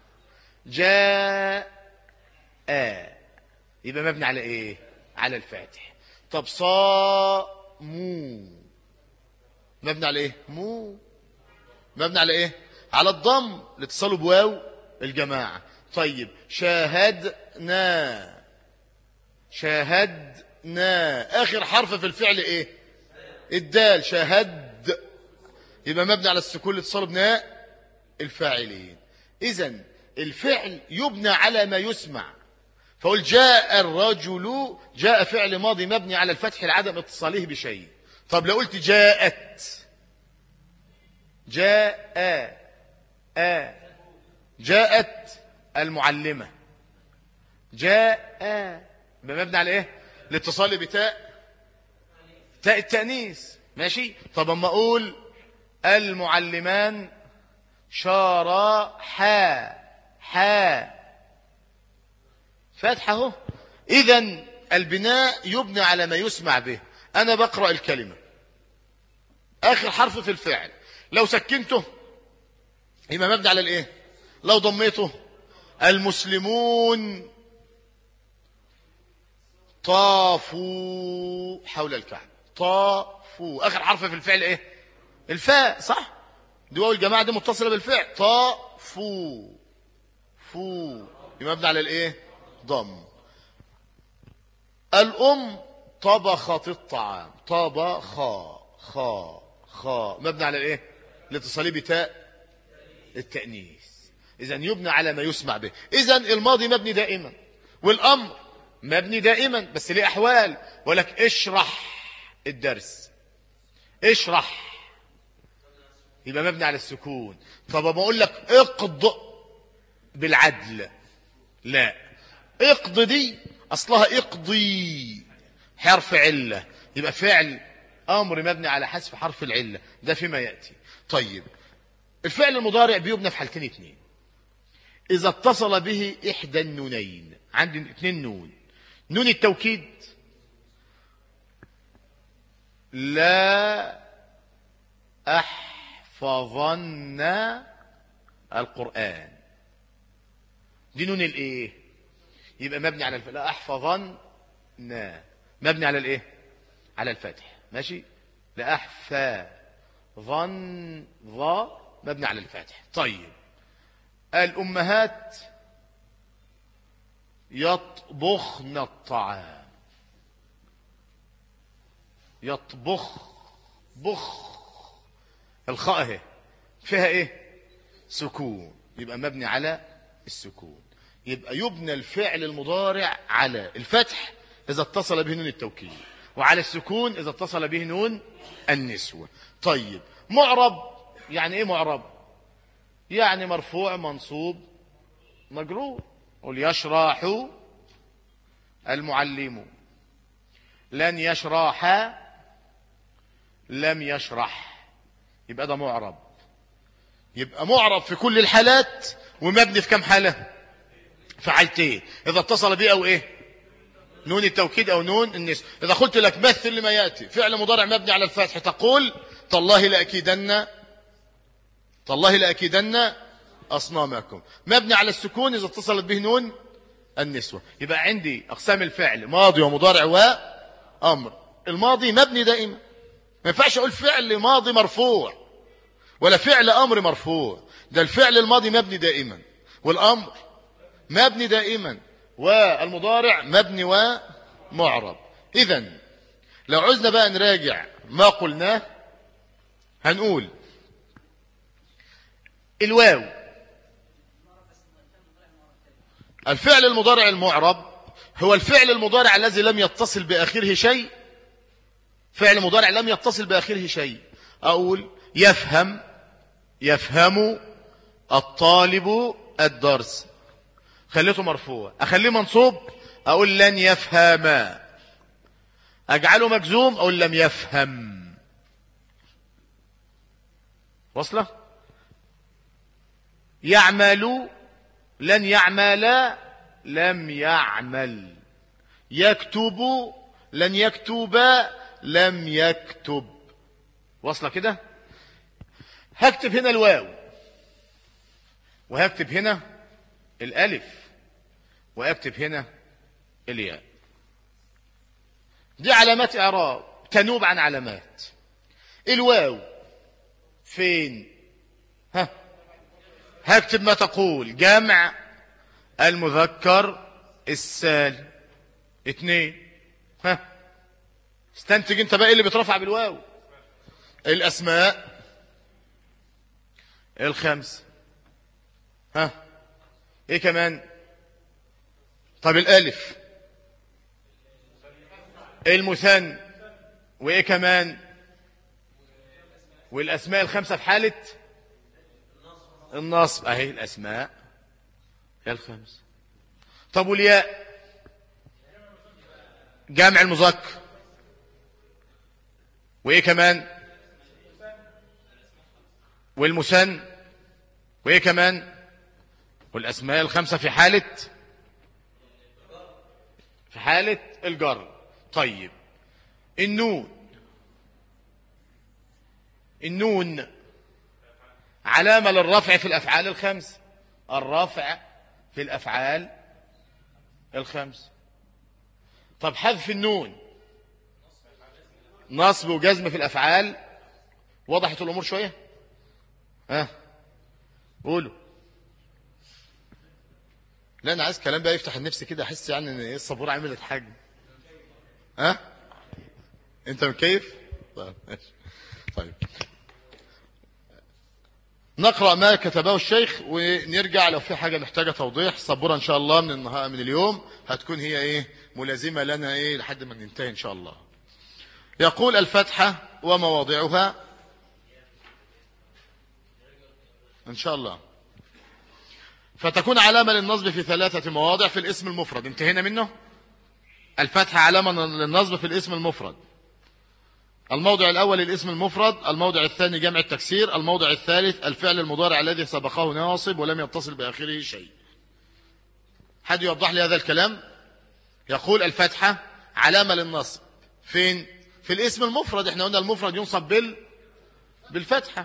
Speaker 1: جاء يبقى مبني على على الفاتح. طب صاموا مبني على مو مبني على على الضم لاتصاله بواو الجماعة. طيب شاهدنا آخر حرف في الفعل الدال، شاهد، يبقى مبني على السكون لاتصاله بناء الفاعلين. إذن الفعل يبنى على ما يسمع. فقل جاء الرجل، جاء فعل ماضي مبني على الفتح لعدم اتصاله بشيء. طب لو قلت جاءت المعلمة، مبني على الاتصال بتاء التأنيث. ماشي. طب اما اقول المعلمان شرحا فتحه. إذن البناء يبنى على ما يسمع به. أنا بقرأ الكلمة، آخر حرف في الفعل لو سكنته يبقى مبني على الايه؟ لو ضميته المسلمون طافوا حول الكعبة. طافوا آخر حرف في الفعل ايه؟ الفاء، صح؟ دي واو الجماعة دي متصلة بالفعل. طافوا فو يبقى مبني على الايه؟ ضم. الأم طبخت الطعام. طبخا خا مبني على الايه؟ الاتصالي بتاء التأنيث. إذن يبنى على ما يسمع به. إذن الماضي مبني دائما والأمر مبني دائما، بس ليه أحوال. ولك اشرح الدرس، اشرح يبقى مبني على السكون. طب ما أقول لك اقض بالعدل، لا، اقض دي أصلها اقضي حرف علة، يبقى فعل أمر مبني على حذف حرف العلة، ده فيما يأتي. طيب الفعل المضارع بيبنى في حالتين اتنين. إذا اتصل به إحدى النونين، عندي اتنين نون، نون التوكيد لا أحفظن القرآن، دي نون الايه؟ يبقى مبني على لا أحفظن مبني على الايه؟ على الفتح، ماشي. لا أحفظن مبني على الفتح. طيب الأمهات يطبخن الطعام. يطبخ بخ الخاء اهي فيها ايه؟ سكون، يبقى مبني على السكون. يبقى يبنى الفعل المضارع على الفتح إذا اتصل به نون التوكيد، وعلى السكون إذا اتصل به نون النسوة. طيب معرب يعني ايه معرب؟ يعني مرفوع منصوب مجرور. قل يشرح المعلم، لن يشرح لم يشرح، يبقى ده معرب. يبقى معرب في كل الحالات ومبني في كم حالة؟ في حالتين، إذا اتصل به أو إيه؟ نون التوكيد أو نون النسوة. إذا قلت لك مثل لما يأتي فعل مضارع مبني على الفتح تقول تالله لأكيدن أصنامكم، مبني على السكون إذا اتصلت به نون النسوة. يبقى عندي أقسام الفعل ماضي ومضارع وأمر. الماضي مبني دائما، ما ينفعش أقول فعل ماضي مرفوع ولا فعل أمر مرفوع، ده الفعل الماضي مبني دائما والأمر مبني دائما والمضارع مبني ومعرب. إذن لو عزنا بقى نراجع ما قلناه هنقول الواو الفعل المضارع المعرب هو الفعل المضارع الذي لم يتصل بآخره شيء. فعل مضارع لم يتصل بآخره شيء. أقول يفهم الطالب الدرس، خليته مرفوع. أخليه منصوب أقول لن يفهم. أجعله مجزوم أقول لم يفهم. وصله؟ يعمل لن يعمل لم يعمل. يكتب لن يكتب لم يكتب. وصله كده؟ هكتب هنا الواو وهكتب هنا الألف وأكتب هنا الياء. دي علامات إعراب تنوب عن علامات. الواو فين؟ هكتب ما تقول جمع المذكر السالم 2. استنتج انت بقى ايه اللي بيترفع بالواو؟ الأسماء 5. ايه كمان؟ طب الالف المثنى، وايه كمان؟ والاسماء 5 في حالة النصب اهي الاسماء 5. طب والياء جمع المذكر، وايه كمان؟ والمثنى، وايه كمان؟ والاسماء 5 في حالة الجر. طيب النون النون علامة للرفع في الأفعال الخمس. الرفع في الأفعال الخمس. طب حذف النون نصب وجزم في الأفعال. وضحت الأمور شوية؟ قولوا. لا أنا عايز كلام بقى يفتح النفس كده، أحس يعني إن الصبورة عملت حاجة. أنت مكيف؟ طيب ماشي. طيب نقرأ ما كتبه الشيخ ونرجع لو في حاجة محتاجة توضيح. الصبورة إن شاء الله من اليوم هتكون هي ملازمة لنا لحد ما ننتهي إن شاء الله. يقول الفتحة ومواضعها إن شاء الله. فتكون علامة للنصب في 3 مواضع في الاسم المفرد. انتهينا منه. الفتحة علامة للنصب في الاسم المفرد. الموضع الأول الاسم المفرد، الموضع الثاني جمع التكسير، الموضع الثالث الفعل المضارع الذي سبقه ناصب ولم يتصل بآخره شيء. حد يوضح لي هذا الكلام؟ يقول الفتحة علامة للنصب فين؟ في الاسم المفرد. احنا قلنا المفرد ينصب بالفتحة.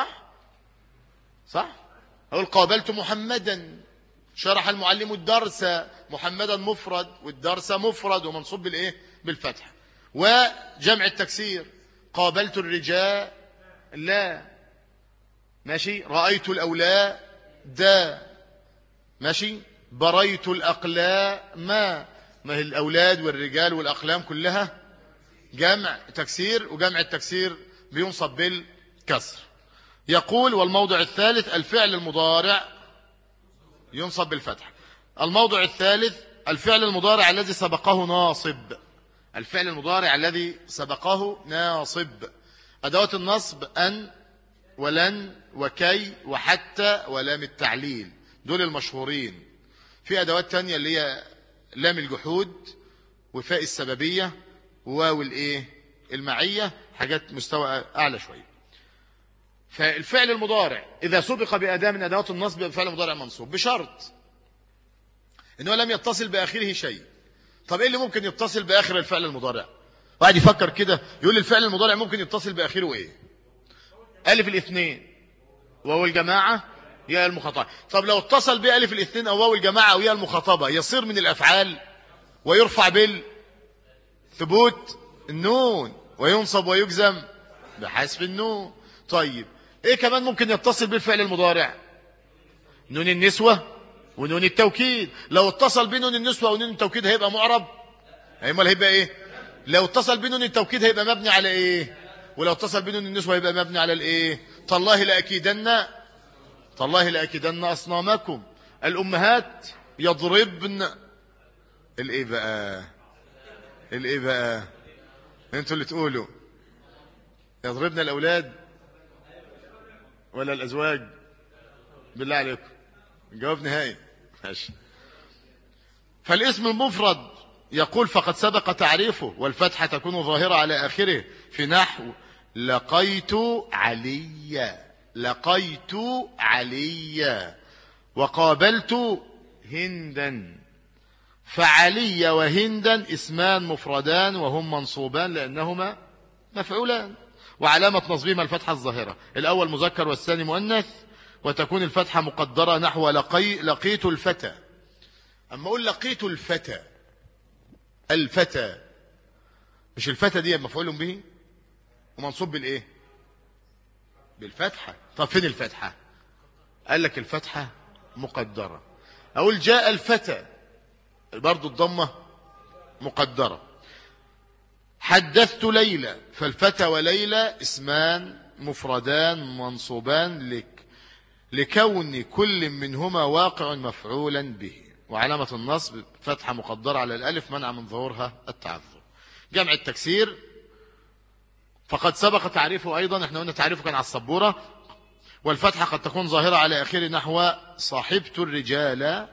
Speaker 1: صح؟ أقول قابلت محمدا، شرح المعلم الدرس. محمدا مفرد والدرس مفرد ومنصوب بالفتحة. وجمع التكسير قابلت الرجال لا ماشي، رأيت الأولاد ماشي، بريت الأقلام ما هي الأولاد والرجال والأقلام كلها جمع تكسير، وجمع التكسير بينصب بالكسر. يقول والموضع الثالث الفعل المضارع ينصب بالفتح. الموضع الثالث الفعل المضارع الذي سبقه ناصب. الفعل المضارع الذي سبقه ناصب. أدوات النصب أن ولن وكي وحتى ولام التعليل، دول المشهورين. في أدوات تانية اللي هي لام الجحود وفاء السببية وواو المعية، حاجات مستوى أعلى شوية. فالفعل المضارع إذا سبق بأداة من أدوات النصب بفعل مضارع منصوب بشرط إنه لم يتصل بآخره شيء. طب إيه اللي ممكن يتصل بآخر الفعل المضارع؟ واحد يفكر كده يقول الفعل المضارع ممكن يتصل بآخره ألف الاثنين واو الجماعة يا المخاطبة. طب لو اتصل بألف الاثنين أو واو الجماعة أو يا المخاطبة يصير من الأفعال ويرفع بالثبوت النون وينصب ويجزم بحذف النون. طيب ايه كمان ممكن يتصل بالفعل المضارع؟ نون النسوة ونون التوكيد. لو اتصل بنون النسوة ونون التوكيد هيبقى معرب؟ امال هيبقى لو اتصل بنون التوكيد هيبقى مبني على ولو اتصل بنون النسوة هيبقى مبني على تالله لأكيدن أصنامكم. الأمهات يضربن بقى انتوا اللي تقولوا يضربن الأولاد ولا الأزواج؟ بالله عليكم جواب نهائي. ماشي. فالاسم المفرد يقول فقد سبق تعريفه والفتحة تكون ظاهرة على آخره في نحو لقيت علي وقابلت هندا. فعلي وهندا اسمان مفردان وهم منصوبان لأنهما مفعولان، وعلامة نصبهما الفتحة الظاهرة. الأول مذكر والثاني مؤنث، وتكون الفتحة مقدرة نحو لقيت الفتى. أما أقول لقيت الفتى مش الفتى دي مفعول به ومنصوب بالفتحة. طب فين الفتحة؟ قال لك الفتحة مقدرة. أقول جاء الفتى برضو الضمة مقدرة. حدثت ليلى، فالفتى وليلى اسمان مفردان منصوبان لكون كل منهما واقع مفعولا به، وعلامة النصب فتحة مقدرة على الألف منع من ظهورها التعذر. جمع التكسير فقد سبق تعريفه أيضا، احنا قلنا تعريفه كان على السبورة. والفتحة قد تكون ظاهرة على آخره نحو صاحبت الرجال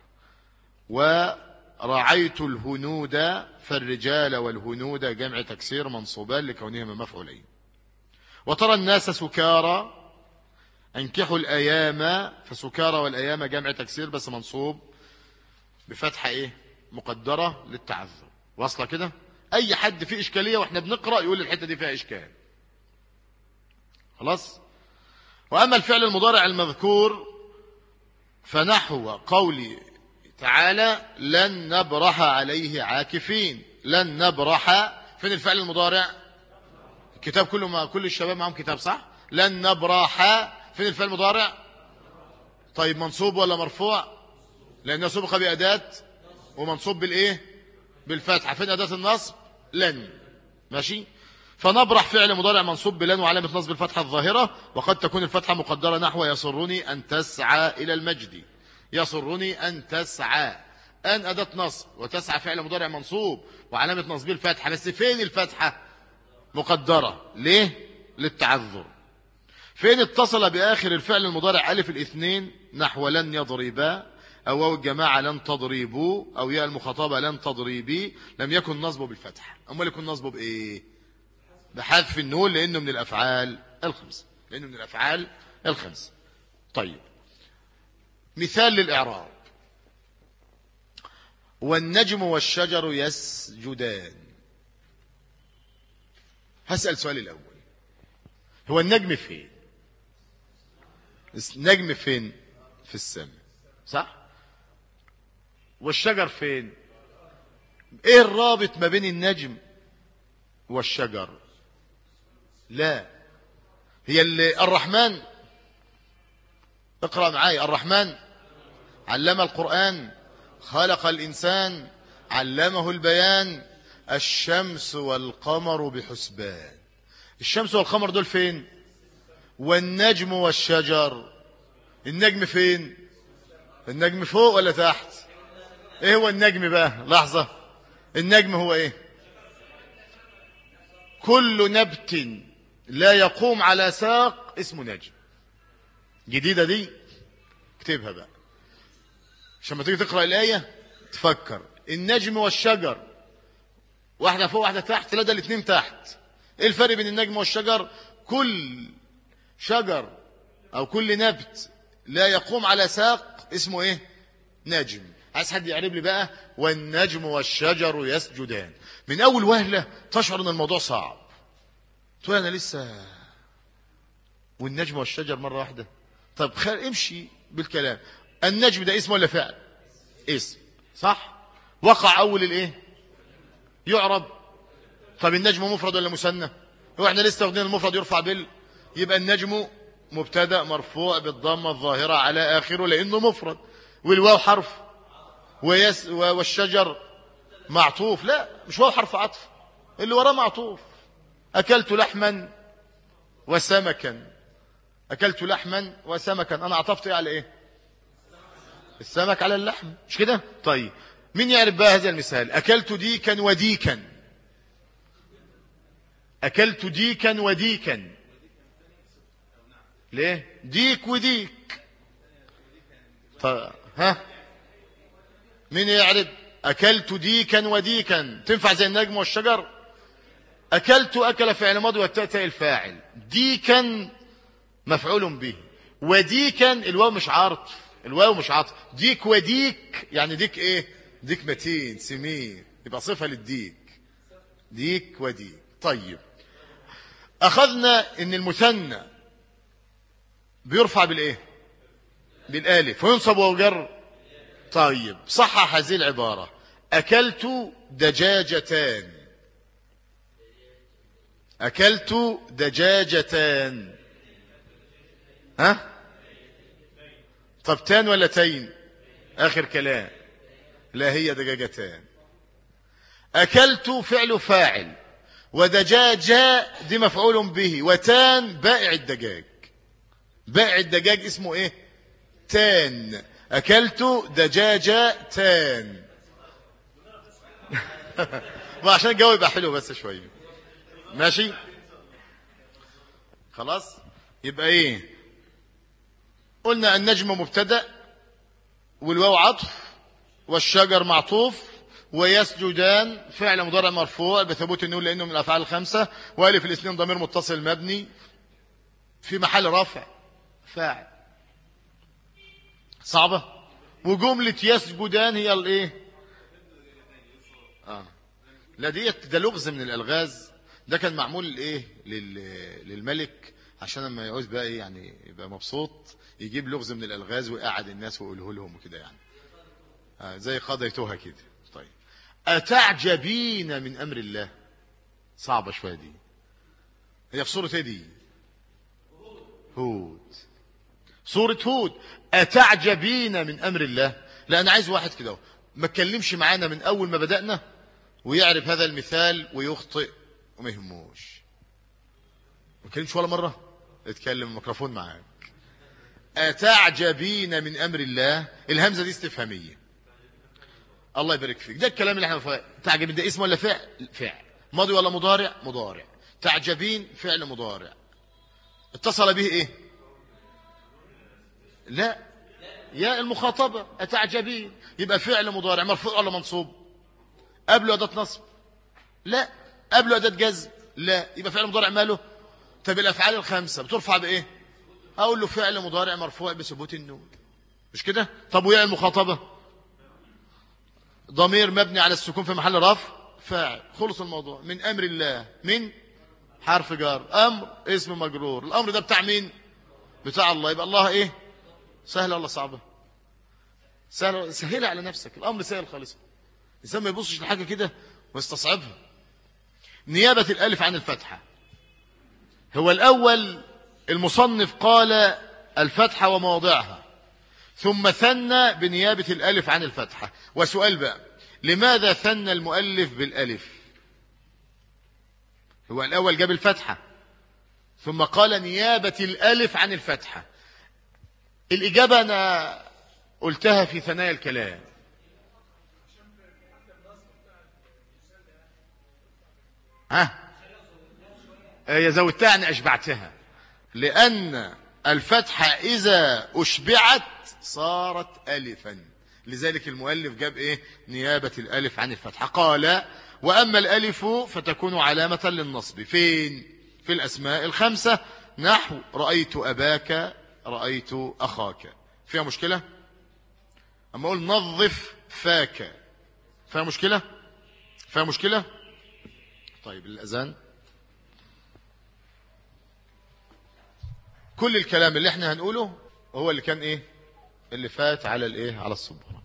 Speaker 1: ورعيت الهنود، فالرجال والهنود جمع تكسير منصوبان لكونهما مفعولين. وترى الناس سكارى انكحوا الأيام، فسكارى والأيام جمع تكسير بس منصوب بفتحة مقدرة للتعذر. واصلة كده؟ أي حد فيه إشكالية وإحنا بنقرأ يقول الحتة دي فيها إشكال. خلاص. وأما الفعل المضارع المذكور فنحو قولي تعالى لن نبرح عليه عاكفين. لن نبرح، فين الفعل المضارع؟ الكتاب كله، ما كل الشباب معهم كتاب صح؟ لن نبرح، فين الفعل المضارع؟ طيب منصوب ولا مرفوع؟ لأنه سبق بأداة ومنصوب بالإيه؟ بالفتحة. فين أداة النصب؟ لن. ماشي. فنبرح فعل مضارع منصوب بلن وعلامة نصب الفتحة الظاهرة، وقد تكون الفتحة مقدرة نحو يسرني أن تسعى إلى المجد. يسرني أن تسعى، أن أداة نصب وتسعى فعل مضارع منصوب وعلامة نصب الفتحة. بس فين الفتحة؟ مقدرة. ليه؟ للتعذر. فين اتصل بآخر الفعل المضارع ألف الاثنين نحو لن يضربا أو واو الجماعة لن تضربوا أو ياء المخاطبة لن تضربي، لم يكن نصبه بالفتحة. أمال يكون نصبه بإيه؟ بحذف النون، لأنه من الأفعال الخمسة. لأنه من الأفعال الخمسة. طيب، مثال للإعراب: والنجم والشجر يسجدان. هسأل سؤال الأول: هو النجم فين؟ النجم فين؟ في السماء صح؟ والشجر فين؟ ايه الرابط ما بين النجم والشجر؟ لا، هي الرحمن. اقرأ معاي: الرحمن علم القرآن، خلق الإنسان، علمه البيان، الشمس والقمر بحسبان. الشمس والقمر دول فين؟ والنجم والشجر، النجم فين؟ النجم فوق ولا تحت؟ ايه هو النجم بقى؟ لحظة، النجم هو ايه؟ كل نبت لا يقوم على ساق اسمه نجم. جديدة دي، اكتبها بقى عشان ما تيجي تقرأ الآية تفكر. النجم والشجر، واحدة فوق واحدة تحت، لا ده الاثنين تحت. ايه الفرق بين النجم والشجر؟ كل شجر او كل نبت لا يقوم على ساق اسمه ايه؟ نجم. عايز حد يعرب لي بقى والنجم والشجر يسجدان. من اول وهلة تشعر ان الموضوع صعب، تقول انا لسه والنجم والشجر مرة واحدة. طب امشي بالكلام. النجم ده اسم ولا فعل؟ اسم صح؟ وقع اول الايه؟ يعرب. طب النجم مفرد ولا مثنى؟ هو احنا لسه واخدين المفرد يرفع يبقى النجم مبتدا مرفوع بالضمه الظاهره على اخره لانه مفرد، والواو حرف، والشجر معطوف. لا مش واو حرف عطف، اللي وراه معطوف. اكلت لحما وسمكا، اكلت لحما وسمكا، انا عطفت ايه على ايه؟ السمك على اللحم، مش كده؟ طيب مين يعرف بقى هذا المثال؟ اكلت ديكا وديكا، اكلت ديكا وديكا. ليه؟ ديك وديك. طيب ها، مين يعرف؟ اكلت ديكا وديكا تنفع زي النجم والشجر؟ اكلت اكل فعل ماضي والتاء الفاعل، ديكا مفعول به، وديكا الواو مش عاطف، الواو مش عاطف. ديك وديك يعني ديك ايه؟ ديك متين سمين، يبقى صفه للديك. ديك وديك. طيب اخذنا ان المثنى بيرفع بالايه؟ بالالف، وينصب ويجر. طيب صحح هذه العباره: اكلت دجاجتان، اكلت دجاجتان. ها؟ طب تان ولا تين؟ اخر كلام. لا، هي دجاجتان. اكلت فعل فاعل، ودجاجة دي مفعول به، وتان بائع الدجاج. بائع الدجاج اسمه ايه؟ تان. اكلت دجاجة تان. ما عشان الجو يبقى حلو بس شوية. ماشي خلاص. يبقى ايه؟ قلنا النجم مبتدأ، والواو عطف، والشجر معطوف، ويسجدان فعل مضارع مرفوع بثبوت النون لانه من الافعال الخمسه، والف الاثنين ضمير متصل مبني في محل رفع فاعل. صعبه. وجمله يسجدان هي الايه؟ لا ديت ده لغز من الالغاز. ده كان معمول ايه؟ للملك عشان لما يعوز بقى ايه يعني يبقى مبسوط يجيب لغز من الالغاز ويقعد الناس ويقوله لهم وكده يعني زي قضيتها كده. طيب أتعجبين من أمر الله، صعبة شوية دي. هي في سورة ايه دي؟ هود. سورة هود. أتعجبين من أمر الله. لا أنا عايز واحد كده ما اتكلمش معانا من أول ما بدأنا ويعرف هذا المثال ويخطئ وما يهموش. ما اتكلمش ولا مرة، اتكلم الميكروفون معاك. أتعجبين من أمر الله، الهمزة دي استفهامية. الله يبارك فيك. ده الكلام اللي احنا تعجبين ده اسم ولا فعل؟ فعل. ماضي ولا مضارع؟ مضارع. تعجبين فعل مضارع. اتصل به ايه؟ لا، يا المخاطبة. أتعجبين يبقى فعل مضارع مرفوع ولا منصوب؟ قبله أداة نصب؟ لا. قبله أداة جزم؟ لا. يبقى فعل مضارع ماله؟ طب الأفعال الخمسة بترفع بإيه؟ أقول له فعل مضارع مرفوع بثبوت النون، مش كده؟ طب ويا المخاطبة؟ ضمير مبني على السكون في محل رفع فاعل. خلص الموضوع. من أمر الله، من حرف جار، أمر اسم مجرور. الأمر ده بتاع مين؟ بتاع الله. يبقى الله ايه؟ سهله ولا صعبه؟ سهله. سهلها على نفسك. الامر سهل خالص. الانسان ما يبصش لحاجه كده ويستصعبها. نيابه الالف عن الفتحه. هو الاول المصنف قال الفتحه ومواضعها، ثم ثنى بنيابه الالف عن الفتحه. وسؤال بقى، لماذا ثنى المؤلف بالالف؟ هو الاول جاب الفتحه ثم قال نيابه الالف عن الفتحه. الإجابة أنا قلتها في ثنايا الكلام. زودتها أنا أشبعتها. لأن الفتحة إذا أشبعت صارت ألفا، لذلك المؤلف جاب إيه؟ نيابة الألف عن الفتحة. قال وأما الألف فتكون علامة للنصب. فين؟ في الأسماء الخمسة. نحو رأيت أباك، رأيت أخاك. فيها مشكلة؟ أما أقول نظف فاك فيها مشكلة؟ فيها مشكلة؟ طيب الأذان. كل الكلام اللي احنا هنقوله هو اللي كان ايه؟ اللي فات على الايه؟ على السبورة.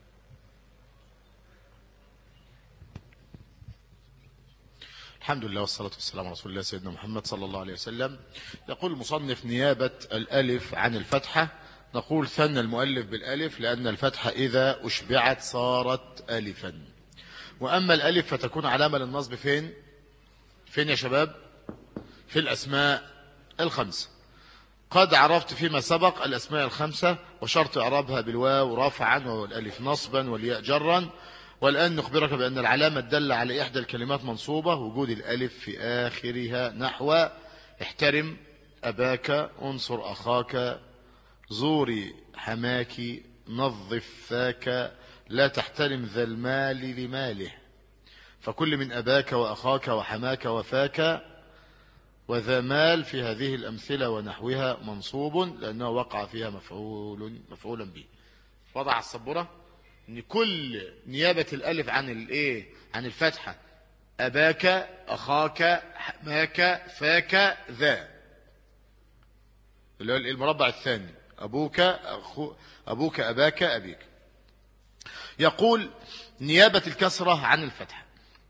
Speaker 1: الحمد لله والصلاة والسلام على رسول الله سيدنا محمد صلى الله عليه وسلم. يقول المصنف نيابة الألف عن الفتحة. نقول ثنى المؤلف بالألف لأن الفتحة إذا أشبعت صارت ألفا. وأما الألف فتكون علامة للنصب فين؟ فين يا شباب؟ في الأسماء الخمسة. قد عرفت فيما سبق الأسماء الخمسة وشرط إعرابها بالواو رفعا والألف نصبا والياء جرا. والآن نخبرك بأن العلامة الدالة على إحدى الكلمات منصوبة، وجود الألف في آخرها. نحو احترم أباك، انصر أخاك، زوري حماك، نظف فاك، لا تحترم ذا المال لماله. فكل من أباك وأخاك وحماك وفاك وذا مال في هذه الأمثلة ونحوها منصوب لأنه وقع فيها مفعولا به. وضع السبورة ان كل نيابة الالف عن الايه؟ عن الفتحة. اباك، اخاك، حماك، فاك، ذا، اللي هو المربع الثاني. ابوك، ابوك، اباك، ابيك. يقول نيابة الكسرة عن الفتحة.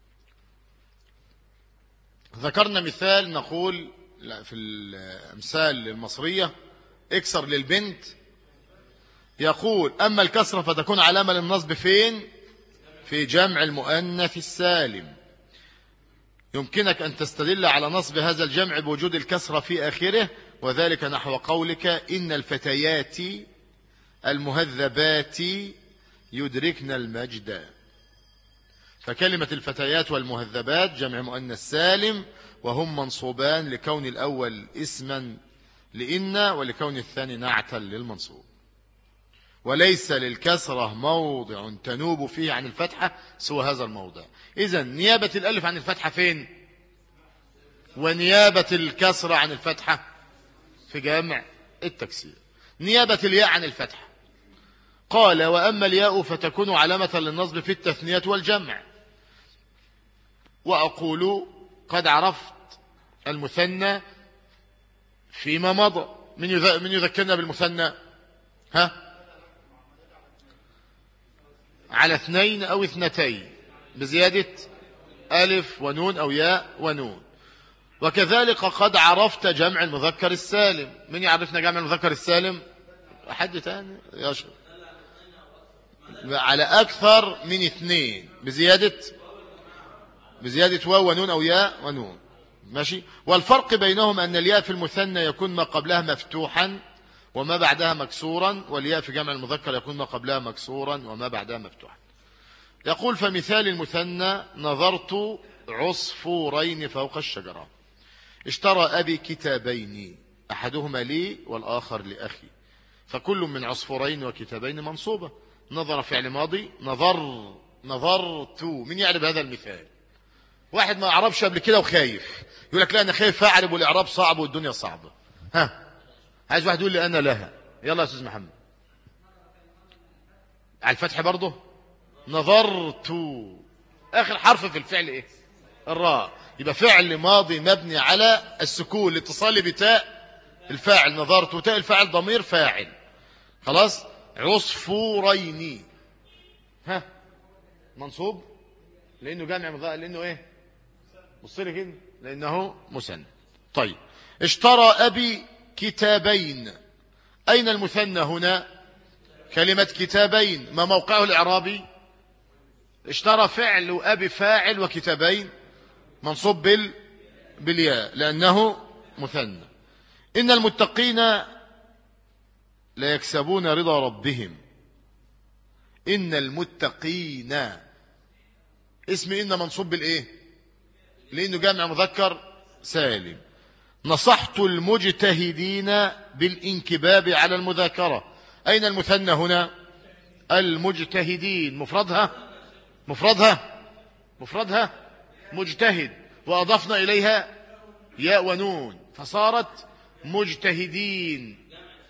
Speaker 1: ذكرنا مثال نقول في الامثال المصرية اكسر للبنت. يقول أما الكسرة فتكون علامة للنصب فين؟ في جمع المؤنث السالم. يمكنك أن تستدل على نصب هذا الجمع بوجود الكسرة في آخره، وذلك نحو قولك إن الفتيات المهذبات يدركن المجد. فكلمة الفتيات والمهذبات جمع مؤنث سالم، وهم منصوبان لكون الأول اسما لإن ولكون الثاني نعتا للمنصوب. وليس للكسرة موضع تنوب فيه عن الفتحة سوى هذا الموضع. إذن نيابة الألف عن الفتحة فين؟ ونيابة الكسرة عن الفتحة في جمع التكسير. نيابة الياء عن الفتحة. قال وأما الياء فتكون علامة للنصب في التثنية والجمع. وأقول قد عرفت المثنى فيما مضى. من يذكرنا بالمثنى؟ ها؟ على 2 أو 2 بزيادة ألف ونون أو ياء ونون. وكذلك قد عرفت جمع المذكر السالم. من يعرفنا جمع المذكر السالم؟ حد تاني يشرب. على أكثر من 2 بزيادة واو ونون أو ياء ونون. ماشي. والفرق بينهم أن الياء في المثنى يكون ما قبلها مفتوحا وما بعدها مكسورا، والياء في جمع المذكر يكون ما قبلها مكسورا وما بعدها مفتوحا. يقول فمثال المثنى: نظرت عصفورين فوق الشجرة. اشترى أبي كتابين، أحدهما لي والآخر لأخي، فكل من عصفورين وكتابين منصوبة. نظر فعل ماضي، نظرت. من يعرف هذا المثال؟ واحد ما يعرفش قبل كده وخايف، يقول لك لا أنا خايف أعرف والإعراب صعب والدنيا صعبة. ها، عايز واحد يقول لي أنا لها. يلا يا أستاذ محمد. على الفتح برضه. نظرت، آخر حرف في الفعل إيه؟ الراء. يبقى فعل ماضي مبني على السكون لاتصال بتاء الفاعل. نظرت، وتاء الفاعل ضمير فاعل. خلاص. عصفورين، ها، منصوب لأنه جامع مذكر، لأنه إيه؟ بص لي كده، لأنه مثنى. طيب. اشترى أبي كتابين. أين المثنى هنا؟ كلمة كتابين، ما موقعه الإعرابي؟ اشترى فعل وأبي فاعل وكتابين منصوب بالياء لأنه مثنى. إن المتقين لا يكسبون رضا ربهم. إن المتقين، اسم إن منصوب بالإيه؟ لأنه جامع مذكر سالم. نصحت المجتهدين بالانكباب على المذاكرة. أين المثنى هنا؟ المجتهدين. مفردها مجتهد، وأضفنا إليها ياء ونون فصارت مجتهدين.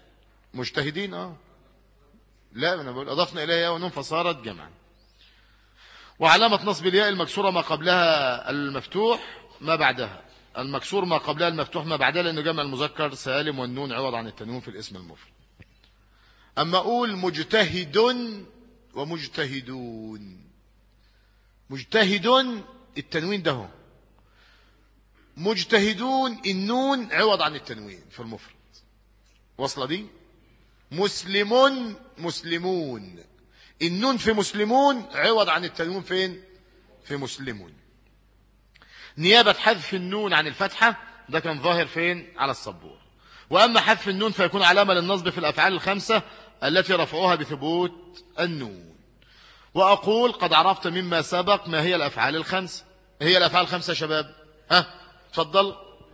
Speaker 1: لا، أنا بقول أضفنا إليها ياء ونون فصارت جمعا. وعلامة نصب الياء المكسورة ما قبلها المفتوح ما بعدها. المكسور ما قبلها المفتوح ما بعدها، لأنه جمع المذكر سالم، والنون عوض عن التنوين في الاسم المفرد. أما أقول مجتهد ومجتهدون. مجتهد التنوين ده هو. مجتهدون النون عوض عن التنوين في المفرد. وصلة دي؟ مسلمون النون في مسلمون عوض عن التنوين فين؟ في مسلمون. نيابة حذف النون عن الفتحة ده كان ظاهر فين؟ على السبورة. وأما حذف النون فيكون علامة للنصب في الأفعال الخمسة التي رفعوها بثبوت النون. وأقول قد عرفت مما سبق ما هي الأفعال الخمسة. هي الأفعال الخمسة يا شباب؟ ها، تفضل.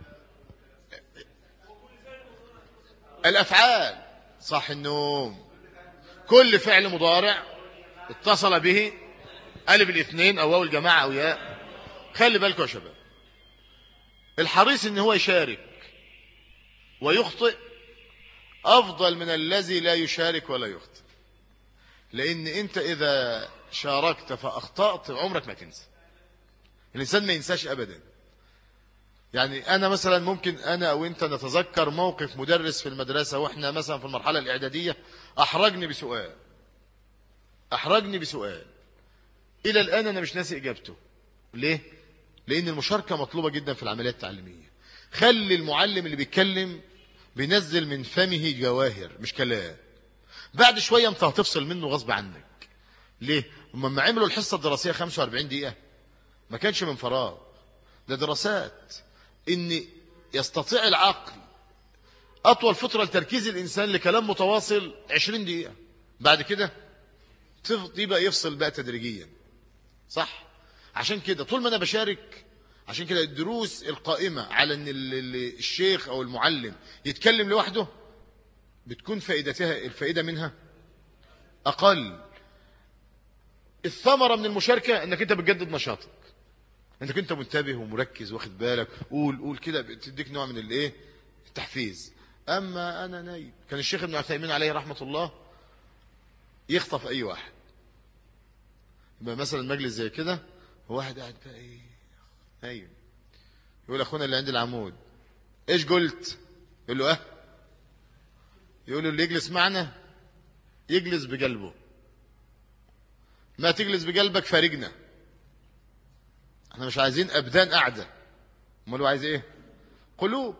Speaker 1: الأفعال صح النوم. كل فعل مضارع اتصل به ألف الاثنين أو واو الجماعة أو ياء. خلي بالكم يا شباب، الحريص إن هو يشارك ويخطئ أفضل من الذي لا يشارك ولا يخطئ. لأن أنت إذا شاركت فأخطأت عمرك ما تنسى. الإنسان ما ينساش أبدا. يعني أنا مثلا ممكن أنا أو أنت نتذكر موقف مدرس في المدرسة وإحنا مثلا في المرحلة الإعدادية أحرجني بسؤال إلى الآن أنا مش ناسي إجابته. ليه؟ لأن المشاركة مطلوبة جدا في العملية التعليمية. خلي المعلم اللي بيتكلم بينزل من فمه جواهر مش كلام. بعد شوية أنت هتفصل منه غصب عنك. ليه؟ لما عملوا الحصة الدراسية 45 دقيقة ما كانش من فراغ، ده دراسات. إن يستطيع العقل أطول فترة لتركيز الإنسان لكلام متواصل 20 دقيقة. بعد كده يبقى يفصل بقى تدريجيا. صح؟ عشان كده طول ما أنا بشارك، عشان كده الدروس القائمة على أن الشيخ أو المعلم يتكلم لوحده بتكون الفائدة منها أقل. الثمرة من المشاركة أنك أنت بتجدد نشاطك، أنك أنت منتبه ومركز واخد بالك. قول كده بتديك نوع من التحفيز. أما أنا نايم. كان الشيخ ابن عثيمين عليه رحمة الله يخطف أي واحد، يبقى مثلا مجلس زي كده وواحد قاعد بقى نايم، يقول أخونا اللي عند العمود إيش قلت؟ يقول له يقول له اللي يجلس معنا يجلس بقلبه، ما تجلس بقلبك فارجنا، احنا مش عايزين ابدان قاعده، امال هو عايز ايه؟ قلوب.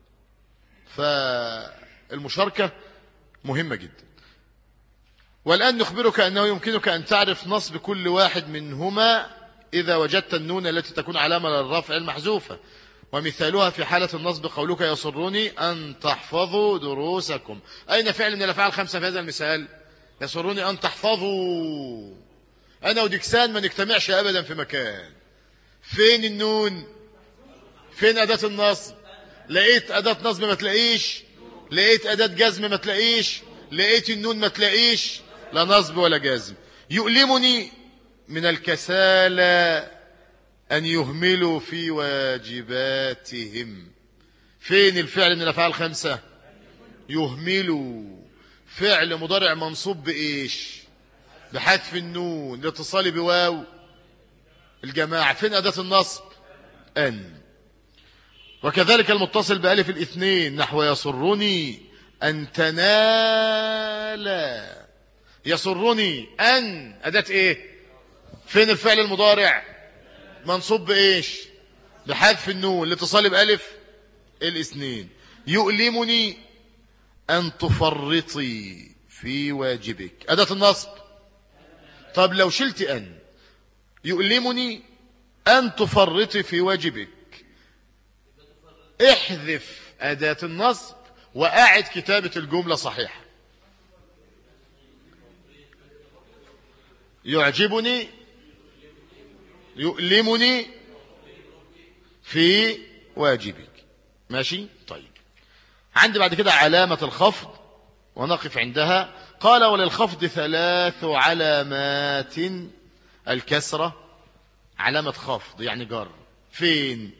Speaker 1: فالمشاركه مهمه جدا. والان نخبرك انه يمكنك ان تعرف نصب كل واحد منهما اذا وجدت النون التي تكون علامه للرفع المحذوفه، ومثالها في حالة النصب قولك يسرني أن تحفظوا دروسكم. أين فعل من الأفعال الخمسة في هذا المثال؟ يسرني أن تحفظوا. أنا وديكسان ما نجتمعش أبدا في مكان. فين النون؟ فين أداة النصب؟ لقيت أداة نصب ما تلاقيش، لقيت أداة جزم ما تلاقيش، لقيت النون ما تلاقيش، لا نصب ولا جزم. يؤلمني من الكسالى أن يهملوا في واجباتهم. فين الفعل من الأفعال الخمسة؟ يهملوا، فعل مضارع منصوب بإيش؟ بحذف النون لاتصال بواو الجماعة. فين أداة النصب؟ أن. وكذلك المتصل بألف الاثنين نحو يسرني أن تنال. يسرني أن أداة إيه؟ فين الفعل المضارع؟ منصوب بإيش؟ بحذف النون لاتصال بألف الاثنين. يؤلمني أن تفرطي في واجبك، أداة النصب. طب لو شلت أن، يؤلمني أن تفرطي في واجبك، احذف أداة النصب وأعد كتابة الجملة صحيحة. يعجبني، يؤلمني في واجبك. ماشي؟ طيب، عندي بعد كده علامة الخفض ونقف عندها. قال وللخفض 3 علامات. الكسرة علامة خفض يعني جر. فين؟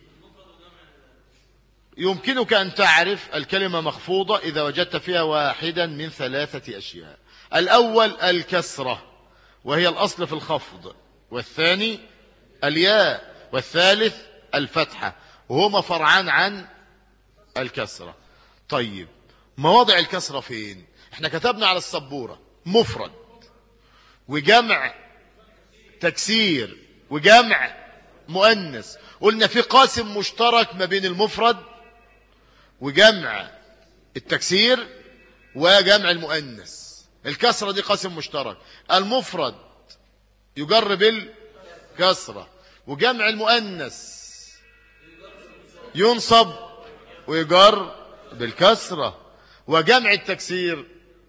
Speaker 1: يمكنك أن تعرف الكلمة مخفوضة إذا وجدت فيها واحدا من 3 أشياء. الأول الكسرة وهي الأصل في الخفض، والثاني الياء، والثالث الفتحة، وهما فرعان عن الكسرة. طيب، مواضع الكسرة فين؟ احنا كتبنا على السبورة مفرد وجمع تكسير وجمع مؤنث. قلنا في قاسم مشترك ما بين المفرد وجمع التكسير وجمع المؤنث. الكسرة دي قاسم مشترك. المفرد يجر بالكسرة، وجمع المؤنث ينصب ويجر بالكسرة، وجمع التكسير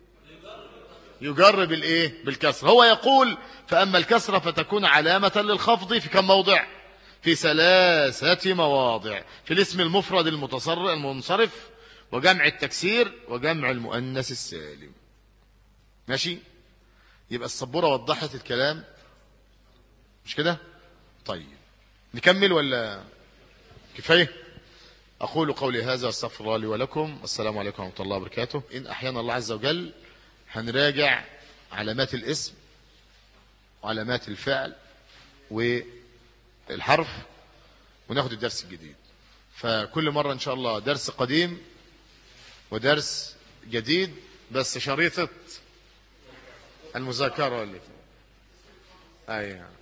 Speaker 1: يجر بالايه؟ بالكسرة. هو يقول فأما الكسرة فتكون علامة للخفض في كم موضع؟ في 3 مواضع: في الاسم المفرد المنصرف، وجمع التكسير، وجمع المؤنث السالم. ماشي؟ يبقى السبورة وضحت الكلام، مش كده؟ طيب، نكمل ولا كفاية؟ أقول قولي هذا، استغفر الله لي ولكم، والسلام عليكم ورحمة الله وبركاته. إن أحيانا الله عز وجل هنراجع علامات الاسم وعلامات الفعل والحرف، وناخد الدرس الجديد. فكل مرة إن شاء الله درس قديم ودرس جديد، بس شريطة المذاكرة اللي أيوة.